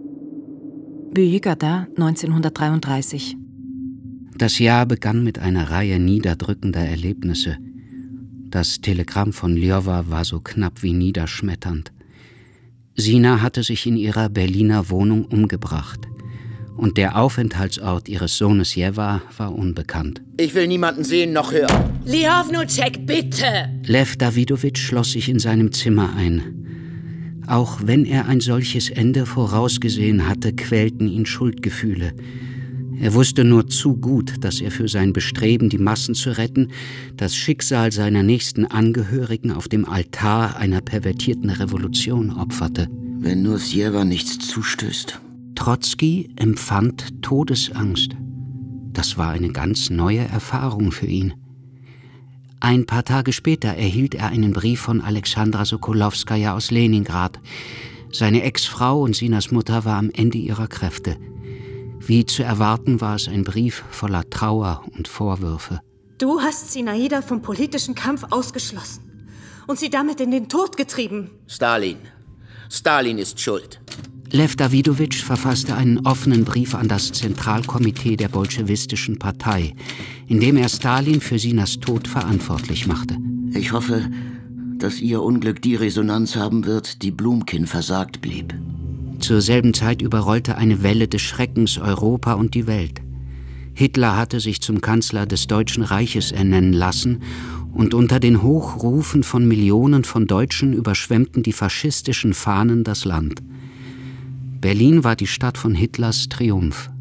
Büyükada, neunzehnhundertdreiunddreißig. Das Jahr begann mit einer Reihe niederdrückender Erlebnisse. Das Telegramm von Ljowa war so knapp wie niederschmetternd. Sina hatte sich in ihrer Berliner Wohnung umgebracht. Und der Aufenthaltsort ihres Sohnes Sjewa war unbekannt. Ich will niemanden sehen noch hören. Lihavnocek, bitte! Lev Davidowitsch schloss sich in seinem Zimmer ein. Auch wenn er ein solches Ende vorausgesehen hatte, quälten ihn Schuldgefühle. Er wusste nur zu gut, dass er für sein Bestreben, die Massen zu retten, das Schicksal seiner nächsten Angehörigen auf dem Altar einer pervertierten Revolution opferte. Wenn nur Sjewa nichts zustößt. Trotzki empfand Todesangst. Das war eine ganz neue Erfahrung für ihn. Ein paar Tage später erhielt er einen Brief von Alexandra Sokolowskaja aus Leningrad. Seine Ex-Frau und Sinas Mutter war am Ende ihrer Kräfte. Wie zu erwarten war es ein Brief voller Trauer und Vorwürfe. Du hast Zinaida vom politischen Kampf ausgeschlossen und sie damit in den Tod getrieben. Stalin. Stalin ist schuld. Lev Davidowitsch verfasste einen offenen Brief an das Zentralkomitee der bolschewistischen Partei, in dem er Stalin für Sinas Tod verantwortlich machte. Ich hoffe, dass ihr Unglück die Resonanz haben wird, die Blumkin versagt blieb. Zur selben Zeit überrollte eine Welle des Schreckens Europa und die Welt. Hitler hatte sich zum Kanzler des Deutschen Reiches ernennen lassen und unter den Hochrufen von Millionen von Deutschen überschwemmten die faschistischen Fahnen das Land. Berlin war die Stadt von Hitlers Triumph.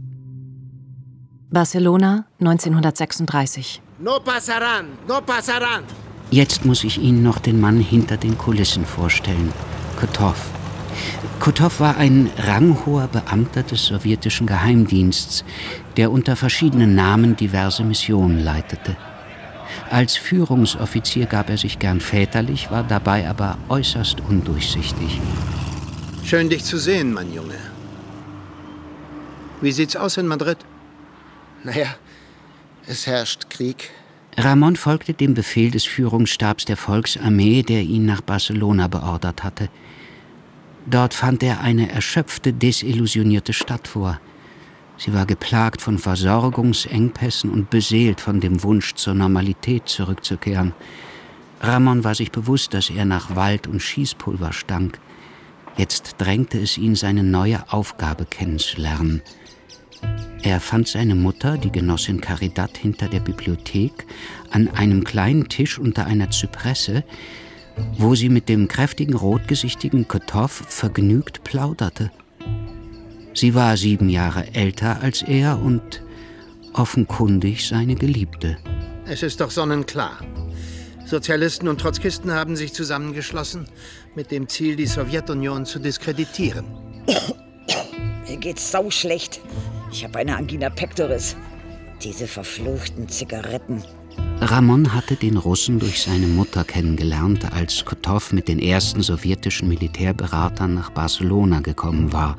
Barcelona, neunzehnhundertsechsunddreißig. No pasaran, no pasaran. Jetzt muss ich Ihnen noch den Mann hinter den Kulissen vorstellen, Kotov. Kotov war ein ranghoher Beamter des sowjetischen Geheimdienstes, der unter verschiedenen Namen diverse Missionen leitete. Als Führungsoffizier gab er sich gern väterlich, war dabei aber äußerst undurchsichtig. Schön, dich zu sehen, mein Junge. Wie sieht's aus in Madrid? Naja, es herrscht Krieg. Ramon folgte dem Befehl des Führungsstabs der Volksarmee, der ihn nach Barcelona beordert hatte. Dort fand er eine erschöpfte, desillusionierte Stadt vor. Sie war geplagt von Versorgungsengpässen und beseelt von dem Wunsch, zur Normalität zurückzukehren. Ramon war sich bewusst, dass er nach Wald und Schießpulver stank. Jetzt drängte es ihn, seine neue Aufgabe kennenzulernen. Er fand seine Mutter, die Genossin Caridad, hinter der Bibliothek, an einem kleinen Tisch unter einer Zypresse, wo sie mit dem kräftigen, rotgesichtigen Kotov vergnügt plauderte. Sie war sieben Jahre älter als er und offenkundig seine Geliebte. Es ist doch sonnenklar. Sozialisten und Trotzkisten haben sich zusammengeschlossen, mit dem Ziel, die Sowjetunion zu diskreditieren. Mir geht's sauschlecht. Ich habe eine Angina pectoris. Diese verfluchten Zigaretten. Ramon hatte den Russen durch seine Mutter kennengelernt, als Kotov mit den ersten sowjetischen Militärberatern nach Barcelona gekommen war.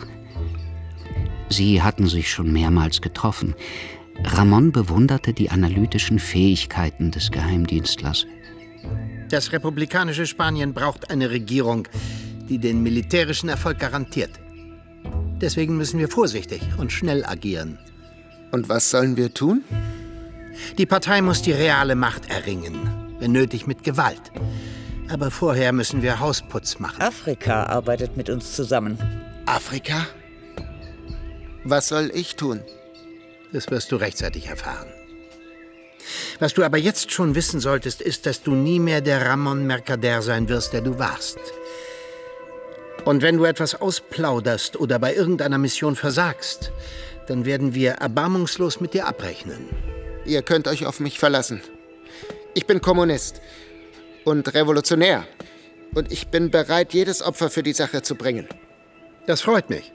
Sie hatten sich schon mehrmals getroffen. Ramon bewunderte die analytischen Fähigkeiten des Geheimdienstlers. Das republikanische Spanien braucht eine Regierung, die den militärischen Erfolg garantiert. Deswegen müssen wir vorsichtig und schnell agieren. Und was sollen wir tun? Die Partei muss die reale Macht erringen, wenn nötig mit Gewalt. Aber vorher müssen wir Hausputz machen. Afrika arbeitet mit uns zusammen. Afrika? Was soll ich tun? Das wirst du rechtzeitig erfahren. Was du aber jetzt schon wissen solltest, ist, dass du nie mehr der Ramon Mercader sein wirst, der du warst. Und wenn du etwas ausplauderst oder bei irgendeiner Mission versagst, dann werden wir erbarmungslos mit dir abrechnen. Ihr könnt euch auf mich verlassen. Ich bin Kommunist und Revolutionär. Und ich bin bereit, jedes Opfer für die Sache zu bringen. Das freut mich.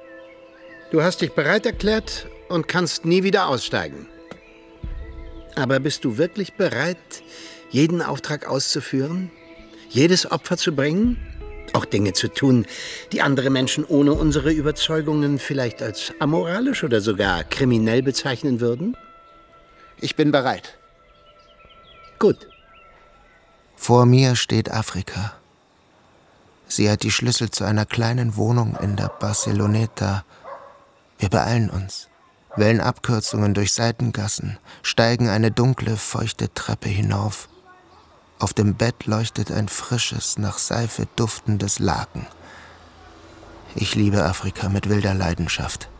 Du hast dich bereit erklärt und kannst nie wieder aussteigen. Aber bist du wirklich bereit, jeden Auftrag auszuführen? Jedes Opfer zu bringen? Auch Dinge zu tun, die andere Menschen ohne unsere Überzeugungen vielleicht als amoralisch oder sogar kriminell bezeichnen würden? Ich bin bereit. Gut. Vor mir steht Afrika. Sie hat die Schlüssel zu einer kleinen Wohnung in der Barceloneta. Wir beeilen uns, wählen Abkürzungen durch Seitengassen, steigen eine dunkle, feuchte Treppe hinauf. Auf dem Bett leuchtet ein frisches, nach Seife duftendes Laken. Ich liebe Afrika mit wilder Leidenschaft.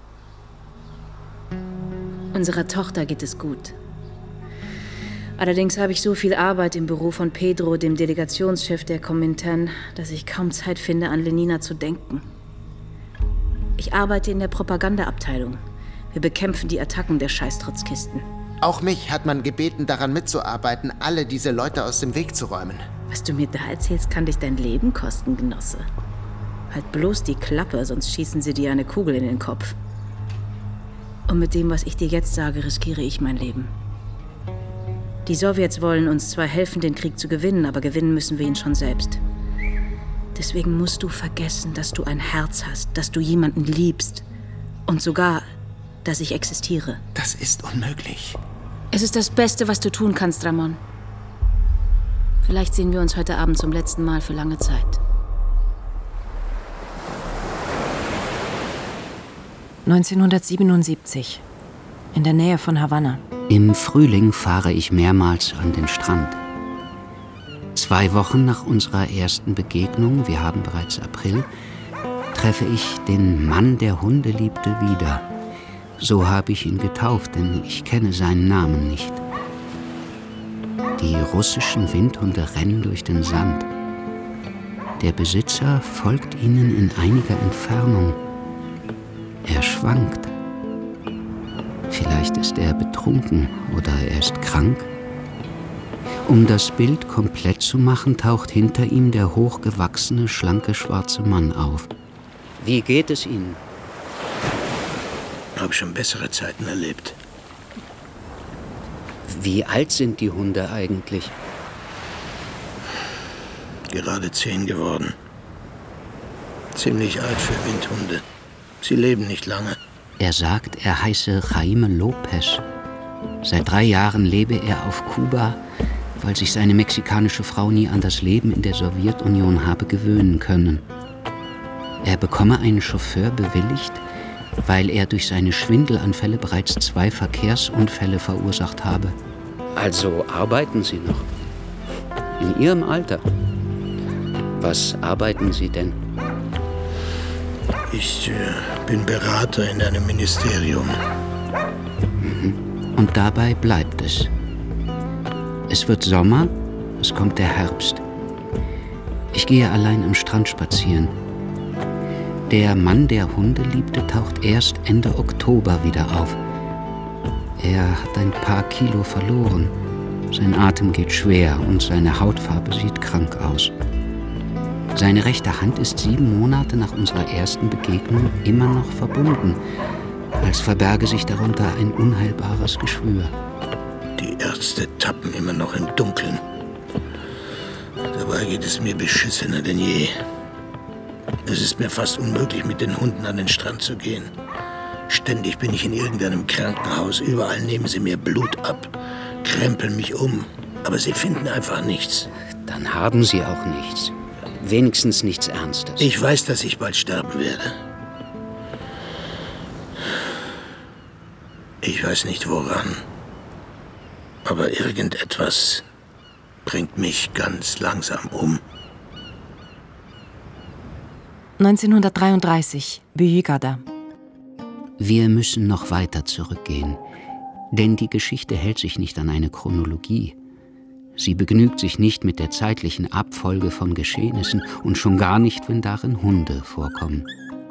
Unserer Tochter geht es gut. Allerdings habe ich so viel Arbeit im Büro von Pedro, dem Delegationschef der Komintern, dass ich kaum Zeit finde, an Lenina zu denken. Ich arbeite in der Propagandaabteilung. Wir bekämpfen die Attacken der Scheiß-Trotzkisten. Auch mich hat man gebeten, daran mitzuarbeiten, alle diese Leute aus dem Weg zu räumen. Was du mir da erzählst, kann dich dein Leben kosten, Genosse. Halt bloß die Klappe, sonst schießen sie dir eine Kugel in den Kopf. Und mit dem, was ich dir jetzt sage, riskiere ich mein Leben. Die Sowjets wollen uns zwar helfen, den Krieg zu gewinnen, aber gewinnen müssen wir ihn schon selbst. Deswegen musst du vergessen, dass du ein Herz hast, dass du jemanden liebst und sogar, dass ich existiere. Das ist unmöglich. Es ist das Beste, was du tun kannst, Ramon. Vielleicht sehen wir uns heute Abend zum letzten Mal für lange Zeit. neunzehnhundertsiebenundsiebzig. In der Nähe von Havanna. Im Frühling fahre ich mehrmals an den Strand. Zwei Wochen nach unserer ersten Begegnung, wir haben bereits April, treffe ich den Mann, der Hunde liebte, wieder. So habe ich ihn getauft, denn ich kenne seinen Namen nicht. Die russischen Windhunde rennen durch den Sand. Der Besitzer folgt ihnen in einiger Entfernung. Er schwankt. Vielleicht ist er betrunken oder er ist krank. Um das Bild komplett zu machen, taucht hinter ihm der hochgewachsene, schlanke, schwarze Mann auf. Wie geht es Ihnen? Ich habe schon bessere Zeiten erlebt. Wie alt sind die Hunde eigentlich? Gerade zehn geworden. Ziemlich alt für Windhunde. Sie leben nicht lange. Er sagt, er heiße Jaime Lopez. Seit drei Jahren lebe er auf Kuba, weil sich seine mexikanische Frau nie an das Leben in der Sowjetunion habe gewöhnen können. Er bekomme einen Chauffeur bewilligt, weil er durch seine Schwindelanfälle bereits zwei Verkehrsunfälle verursacht habe. Also arbeiten Sie noch? In Ihrem Alter? Was arbeiten Sie denn? Ich äh, bin Berater in einem Ministerium. Mhm. Und dabei bleibt es. Es wird Sommer, es kommt der Herbst. Ich gehe allein am Strand spazieren. Der Mann, der Hunde liebte, taucht erst Ende Oktober wieder auf. Er hat ein paar Kilo verloren. Sein Atem geht schwer und seine Hautfarbe sieht krank aus. Seine rechte Hand ist sieben Monate nach unserer ersten Begegnung immer noch verbunden, als verberge sich darunter ein unheilbares Geschwür. Die Ärzte tappen immer noch im Dunkeln. Dabei geht es mir beschissener denn je. Es ist mir fast unmöglich, mit den Hunden an den Strand zu gehen. Ständig bin ich in irgendeinem Krankenhaus. Überall nehmen sie mir Blut ab, krempeln mich um. Aber sie finden einfach nichts. Dann haben sie auch nichts. Wenigstens nichts Ernstes. Ich weiß, dass ich bald sterben werde. Ich weiß nicht woran. Aber irgendetwas bringt mich ganz langsam um. neunzehnhundertdreiunddreißig, Büyükada. Wir müssen noch weiter zurückgehen, denn die Geschichte hält sich nicht an eine Chronologie. Sie begnügt sich nicht mit der zeitlichen Abfolge von Geschehnissen und schon gar nicht, wenn darin Hunde vorkommen.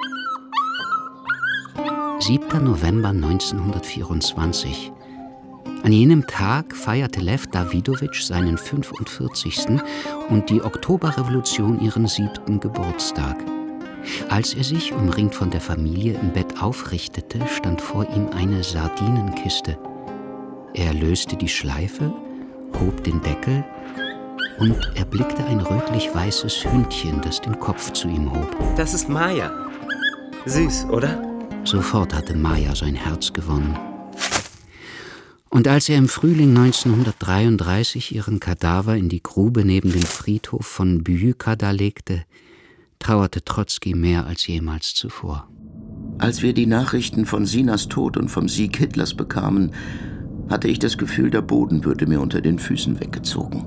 siebter November neunzehnhundertvierundzwanzig. An jenem Tag feierte Lew Dawidowitsch seinen fünfundvierzigsten und die Oktoberrevolution ihren siebten Geburtstag. Als er sich, umringt von der Familie, im Bett aufrichtete, stand vor ihm eine Sardinenkiste. Er löste die Schleife, hob den Deckel und erblickte ein rötlich-weißes Hündchen, das den Kopf zu ihm hob. Das ist Maya. Süß, oder? Sofort hatte Maya sein Herz gewonnen. Und als er im Frühling neunzehnhundertdreiunddreißig ihren Kadaver in die Grube neben dem Friedhof von Büyükada legte, trauerte Trotzki mehr als jemals zuvor. Als wir die Nachrichten von Sinas Tod und vom Sieg Hitlers bekamen, hatte ich das Gefühl, der Boden würde mir unter den Füßen weggezogen.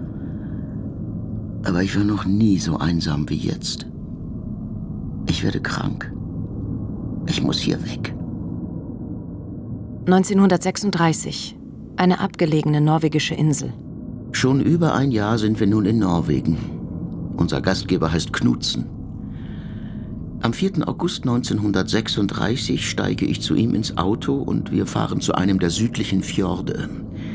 Aber ich war noch nie so einsam wie jetzt. Ich werde krank. Ich muss hier weg. neunzehnhundertsechsunddreißig. Eine abgelegene norwegische Insel. Schon über ein Jahr sind wir nun in Norwegen. Unser Gastgeber heißt Knudsen. Am vierten August neunzehnhundertsechsunddreißig steige ich zu ihm ins Auto und wir fahren zu einem der südlichen Fjorde.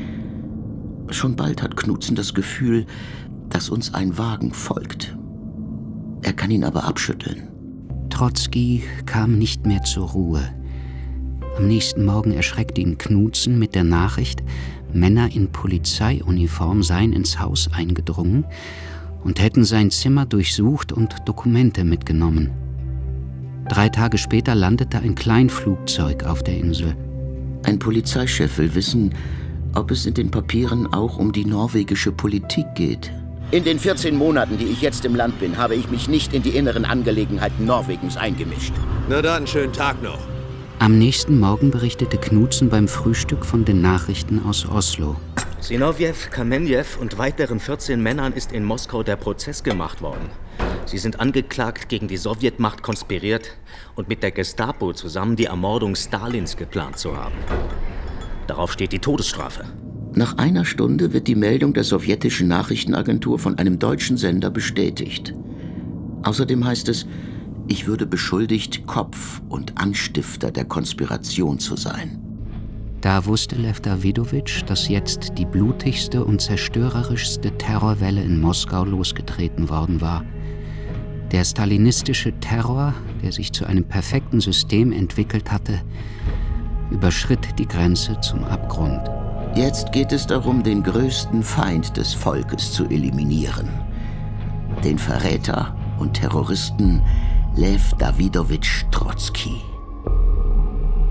Schon bald hat Knudsen das Gefühl, dass uns ein Wagen folgt. Er kann ihn aber abschütteln. Trotzki kam nicht mehr zur Ruhe. Am nächsten Morgen erschreckte ihn Knudsen mit der Nachricht, Männer in Polizeiuniform seien ins Haus eingedrungen und hätten sein Zimmer durchsucht und Dokumente mitgenommen. Drei Tage später landete ein Kleinflugzeug auf der Insel. Ein Polizeichef will wissen, ob es in den Papieren auch um die norwegische Politik geht. In den vierzehn Monaten, die ich jetzt im Land bin, habe ich mich nicht in die inneren Angelegenheiten Norwegens eingemischt. Na dann, schönen Tag noch. Am nächsten Morgen berichtete Knudsen beim Frühstück von den Nachrichten aus Oslo. Zinovjew, Kamenjew und weiteren vierzehn Männern ist in Moskau der Prozess gemacht worden. Sie sind angeklagt, gegen die Sowjetmacht konspiriert und mit der Gestapo zusammen die Ermordung Stalins geplant zu haben. Darauf steht die Todesstrafe. Nach einer Stunde wird die Meldung der sowjetischen Nachrichtenagentur von einem deutschen Sender bestätigt. Außerdem heißt es, ich würde beschuldigt, Kopf und Anstifter der Konspiration zu sein. Da wusste Lew Dawidowitsch, dass jetzt die blutigste und zerstörerischste Terrorwelle in Moskau losgetreten worden war. Der stalinistische Terror, der sich zu einem perfekten System entwickelt hatte, überschritt die Grenze zum Abgrund. Jetzt geht es darum, den größten Feind des Volkes zu eliminieren. Den Verräter und Terroristen Lew Dawidowitsch Trotzki.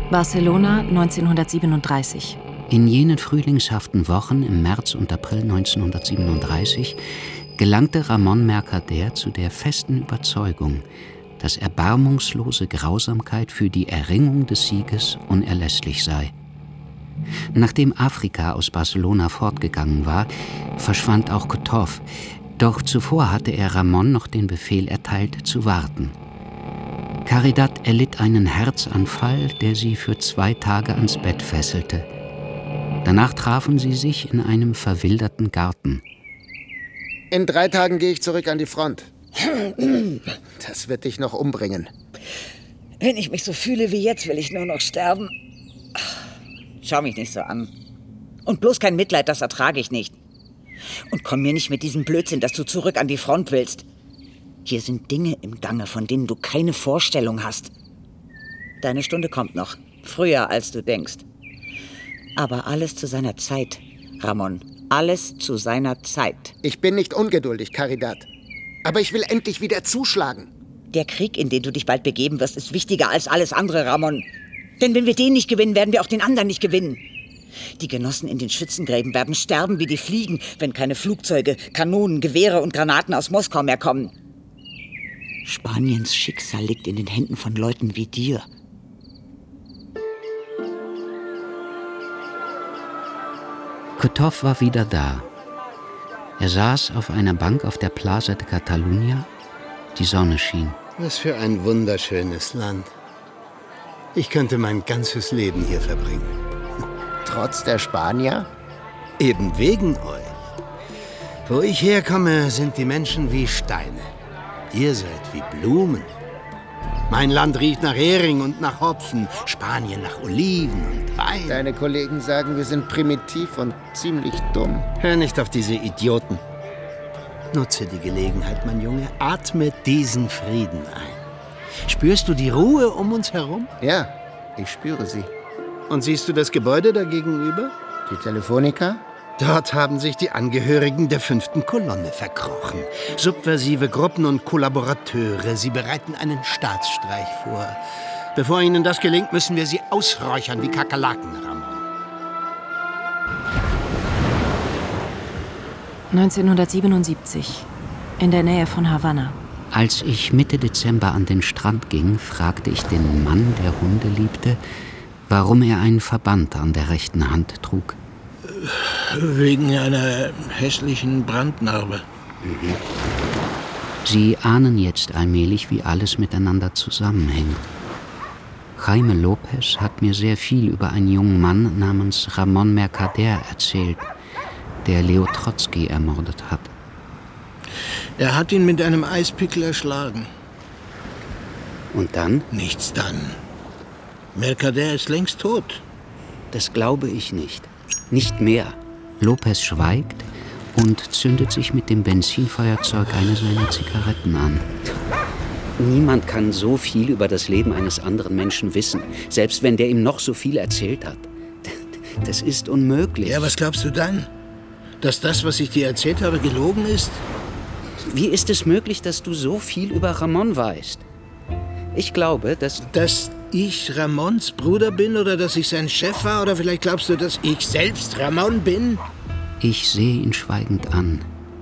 Barcelona neunzehnhundertsiebenunddreißig. In jenen frühlingshaften Wochen im März und April neunzehnhundertsiebenunddreißig gelangte Ramón Mercader zu der festen Überzeugung, dass erbarmungslose Grausamkeit für die Erringung des Sieges unerlässlich sei. Nachdem Afrika aus Barcelona fortgegangen war, verschwand auch Kotov, doch zuvor hatte er Ramón noch den Befehl erteilt, zu warten. Caridad erlitt einen Herzanfall, der sie für zwei Tage ans Bett fesselte. Danach trafen sie sich in einem verwilderten Garten. In drei Tagen gehe ich zurück an die Front. Das wird dich noch umbringen. Wenn ich mich so fühle wie jetzt, will ich nur noch sterben. Schau mich nicht so an. Und bloß kein Mitleid, das ertrage ich nicht. Und komm mir nicht mit diesem Blödsinn, dass du zurück an die Front willst. Hier sind Dinge im Gange, von denen du keine Vorstellung hast. Deine Stunde kommt noch. Früher, als du denkst. Aber alles zu seiner Zeit, Ramón. Alles zu seiner Zeit. Ich bin nicht ungeduldig, Caridad. Aber ich will endlich wieder zuschlagen. Der Krieg, in den du dich bald begeben wirst, ist wichtiger als alles andere, Ramón. Denn wenn wir den nicht gewinnen, werden wir auch den anderen nicht gewinnen. Die Genossen in den Schützengräben werden sterben wie die Fliegen, wenn keine Flugzeuge, Kanonen, Gewehre und Granaten aus Moskau mehr kommen. Spaniens Schicksal liegt in den Händen von Leuten wie dir. Kotov war wieder da. Er saß auf einer Bank auf der Plaza de Catalunya. Die Sonne schien. Was für ein wunderschönes Land. Ich könnte mein ganzes Leben hier verbringen. Trotz der Spanier? Eben wegen euch. Wo ich herkomme, sind die Menschen wie Steine. Ihr seid wie Blumen. Mein Land riecht nach Hering und nach Hopfen, Spanien nach Oliven und Wein. Deine Kollegen sagen, wir sind primitiv und ziemlich dumm. Hör nicht auf diese Idioten. Nutze die Gelegenheit, mein Junge. Atme diesen Frieden ein. Spürst du die Ruhe um uns herum? Ja, ich spüre sie. Und siehst du das Gebäude da gegenüber? Die Telefonica? Dort haben sich die Angehörigen der fünften Kolonne verkrochen. Subversive Gruppen und Kollaborateure. Sie bereiten einen Staatsstreich vor. Bevor ihnen das gelingt, müssen wir sie ausräuchern wie Kakerlaken, Ramón. neunzehnhundertsiebenundsiebzig. In der Nähe von Havanna. Als ich Mitte Dezember an den Strand ging, fragte ich den Mann, der Hunde liebte, warum er einen Verband an der rechten Hand trug. Wegen einer hässlichen Brandnarbe. Mhm. Sie ahnen jetzt allmählich, wie alles miteinander zusammenhängt. Jaime López hat mir sehr viel über einen jungen Mann namens Ramón Mercader erzählt, der Leo Trotzki ermordet hat. Er hat ihn mit einem Eispickel erschlagen. Und dann? Nichts dann. Mercader ist längst tot. Das glaube ich nicht. Nicht mehr. López schweigt und zündet sich mit dem Benzinfeuerzeug eine seiner Zigaretten an. Niemand kann so viel über das Leben eines anderen Menschen wissen, selbst wenn der ihm noch so viel erzählt hat. Das ist unmöglich. Ja, was glaubst du dann? Dass das, was ich dir erzählt habe, gelogen ist? Wie ist es möglich, dass du so viel über Ramón weißt? Ich glaube, dass... Dass ich Ramóns Bruder bin oder dass ich sein Chef war? Oder vielleicht glaubst du, dass ich selbst Ramón bin? Ich sehe ihn schweigend an.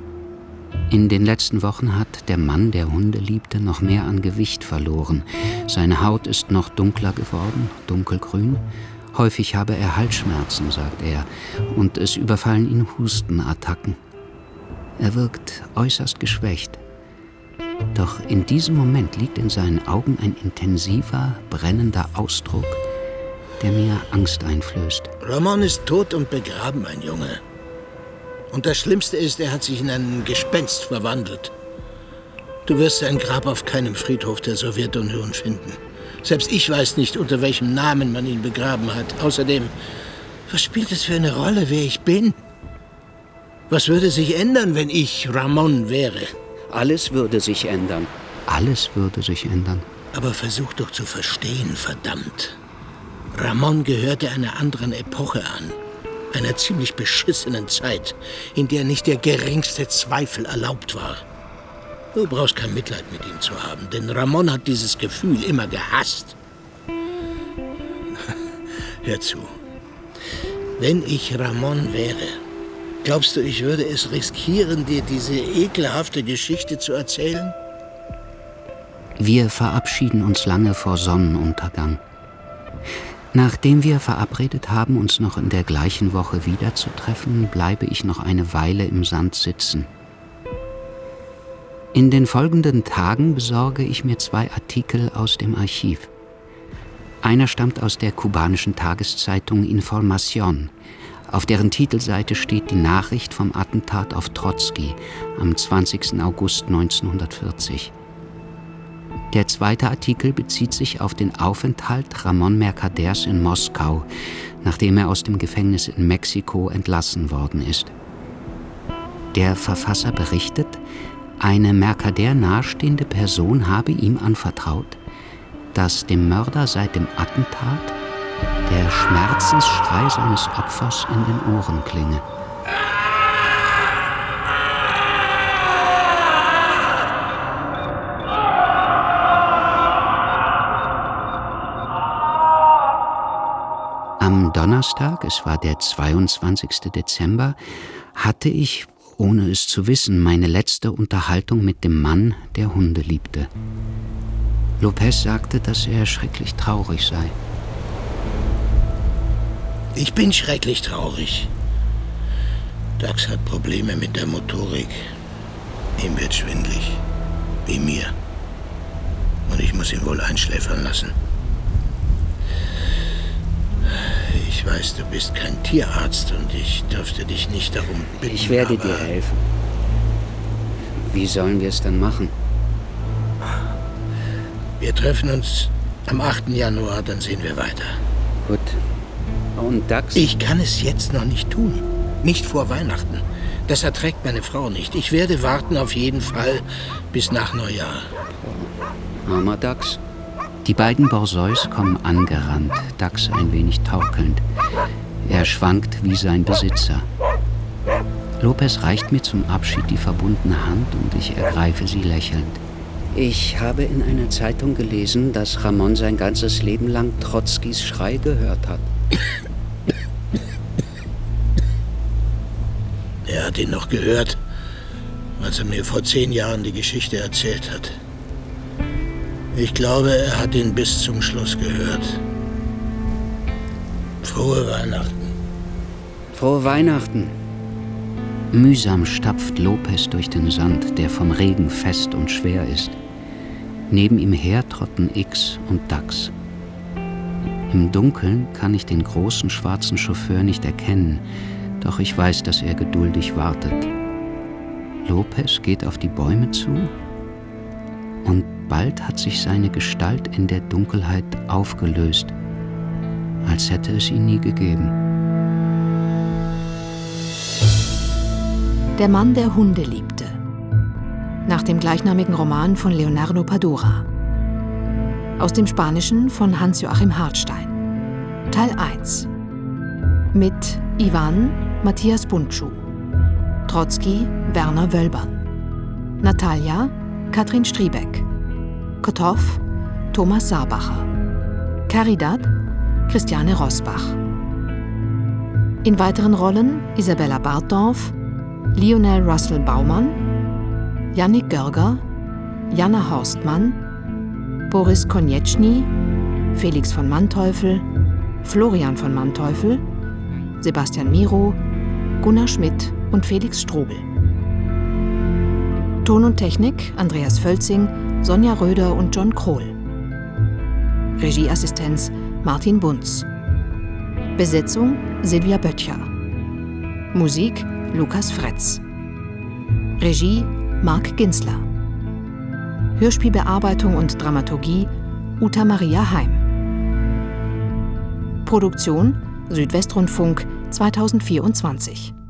In den letzten Wochen hat der Mann, der Hunde liebte, noch mehr an Gewicht verloren. Seine Haut ist noch dunkler geworden, dunkelgrün. Häufig habe er Halsschmerzen, sagt er, und es überfallen ihn Hustenattacken. Er wirkt äußerst geschwächt. Doch in diesem Moment liegt in seinen Augen ein intensiver, brennender Ausdruck, der mir Angst einflößt. Ramón ist tot und begraben, mein Junge. Und das Schlimmste ist, er hat sich in ein Gespenst verwandelt. Du wirst sein Grab auf keinem Friedhof der Sowjetunion finden. Selbst ich weiß nicht, unter welchem Namen man ihn begraben hat. Außerdem, was spielt es für eine Rolle, wer ich bin? Was würde sich ändern, wenn ich Ramón wäre? Alles würde sich ändern. Alles würde sich ändern. Aber versuch doch zu verstehen, verdammt. Ramón gehörte einer anderen Epoche an. Einer ziemlich beschissenen Zeit, in der nicht der geringste Zweifel erlaubt war. Du brauchst kein Mitleid mit ihm zu haben, denn Ramón hat dieses Gefühl immer gehasst. Hör zu. Wenn ich Ramon wäre, glaubst du, ich würde es riskieren, dir diese ekelhafte Geschichte zu erzählen? Wir verabschieden uns lange vor Sonnenuntergang. Nachdem wir verabredet haben, uns noch in der gleichen Woche wiederzutreffen, bleibe ich noch eine Weile im Sand sitzen. In den folgenden Tagen besorge ich mir zwei Artikel aus dem Archiv. Einer stammt aus der kubanischen Tageszeitung Información, auf deren Titelseite steht die Nachricht vom Attentat auf Trotzki am zwanzigsten August neunzehnhundertvierzig. Der zweite Artikel bezieht sich auf den Aufenthalt Ramon Mercaders in Moskau, nachdem er aus dem Gefängnis in Mexiko entlassen worden ist. Der Verfasser berichtet, eine Mercader nahestehende Person habe ihm anvertraut, dass dem Mörder seit dem Attentat der Schmerzensschrei seines Opfers in den Ohren klinge. Am Donnerstag, es war der zweiundzwanzigsten Dezember, hatte ich, ohne es zu wissen, meine letzte Unterhaltung mit dem Mann, der Hunde liebte. Lopez sagte, dass er schrecklich traurig sei. Ich bin schrecklich traurig. Dax hat Probleme mit der Motorik. Ihm wird schwindlig. Wie mir. Und ich muss ihn wohl einschläfern lassen. Ich weiß, du bist kein Tierarzt und ich dürfte dich nicht darum bitten. Ich werde dir helfen. Wie sollen wir es dann machen? Wir treffen uns am achten Januar, dann sehen wir weiter. Gut. Und Dax? Ich kann es jetzt noch nicht tun. Nicht vor Weihnachten. Das erträgt meine Frau nicht. Ich werde warten auf jeden Fall bis nach Neujahr. Armer Dax. Die beiden Borzois kommen angerannt, Dax ein wenig torkelnd. Er schwankt wie sein Besitzer. Lopez reicht mir zum Abschied die verbundene Hand und ich ergreife sie lächelnd. Ich habe in einer Zeitung gelesen, dass Ramon sein ganzes Leben lang Trotzkis Schrei gehört hat. Er hat ihn noch gehört, als er mir vor zehn Jahren die Geschichte erzählt hat. Ich glaube, er hat ihn bis zum Schluss gehört. Frohe Weihnachten. Frohe Weihnachten. Mühsam stapft Lopez durch den Sand, der vom Regen fest und schwer ist. Neben ihm her trotten X und Dax. Im Dunkeln kann ich den großen schwarzen Chauffeur nicht erkennen, doch ich weiß, dass er geduldig wartet. Lopez geht auf die Bäume zu und bald hat sich seine Gestalt in der Dunkelheit aufgelöst, als hätte es ihn nie gegeben. Der Mann, der Hunde liebte. Nach dem gleichnamigen Roman von Leonardo Padura. Aus dem Spanischen von Hans-Joachim Hartstein. Teil eins. Mit Ivan Matthias Bundschuh. Trotzki Werner Wölbern. Natalia Katrin Striebeck. Kotow Thomas Saarbacher. Caridad Christiane Rosbach. In weiteren Rollen Isabella Bartdorf, Lionel Russell Baumann, Jannik Görger, Jana Horstmann, Boris Konieczny, Felix von Manteuffel, Florian von Manteuffel, Sebastian Miro, Gunnar Schmidt und Felix Strobel. Ton und Technik Andreas Völzing, Sonja Röder und John Krohl. Regieassistenz Martin Bunz. Besetzung Silvia Böttcher. Musik Lukas Fretz. Regie Marc Ginsler. Hörspielbearbeitung und Dramaturgie Uta Maria Heim. Produktion Südwestrundfunk zweitausendvierundzwanzig.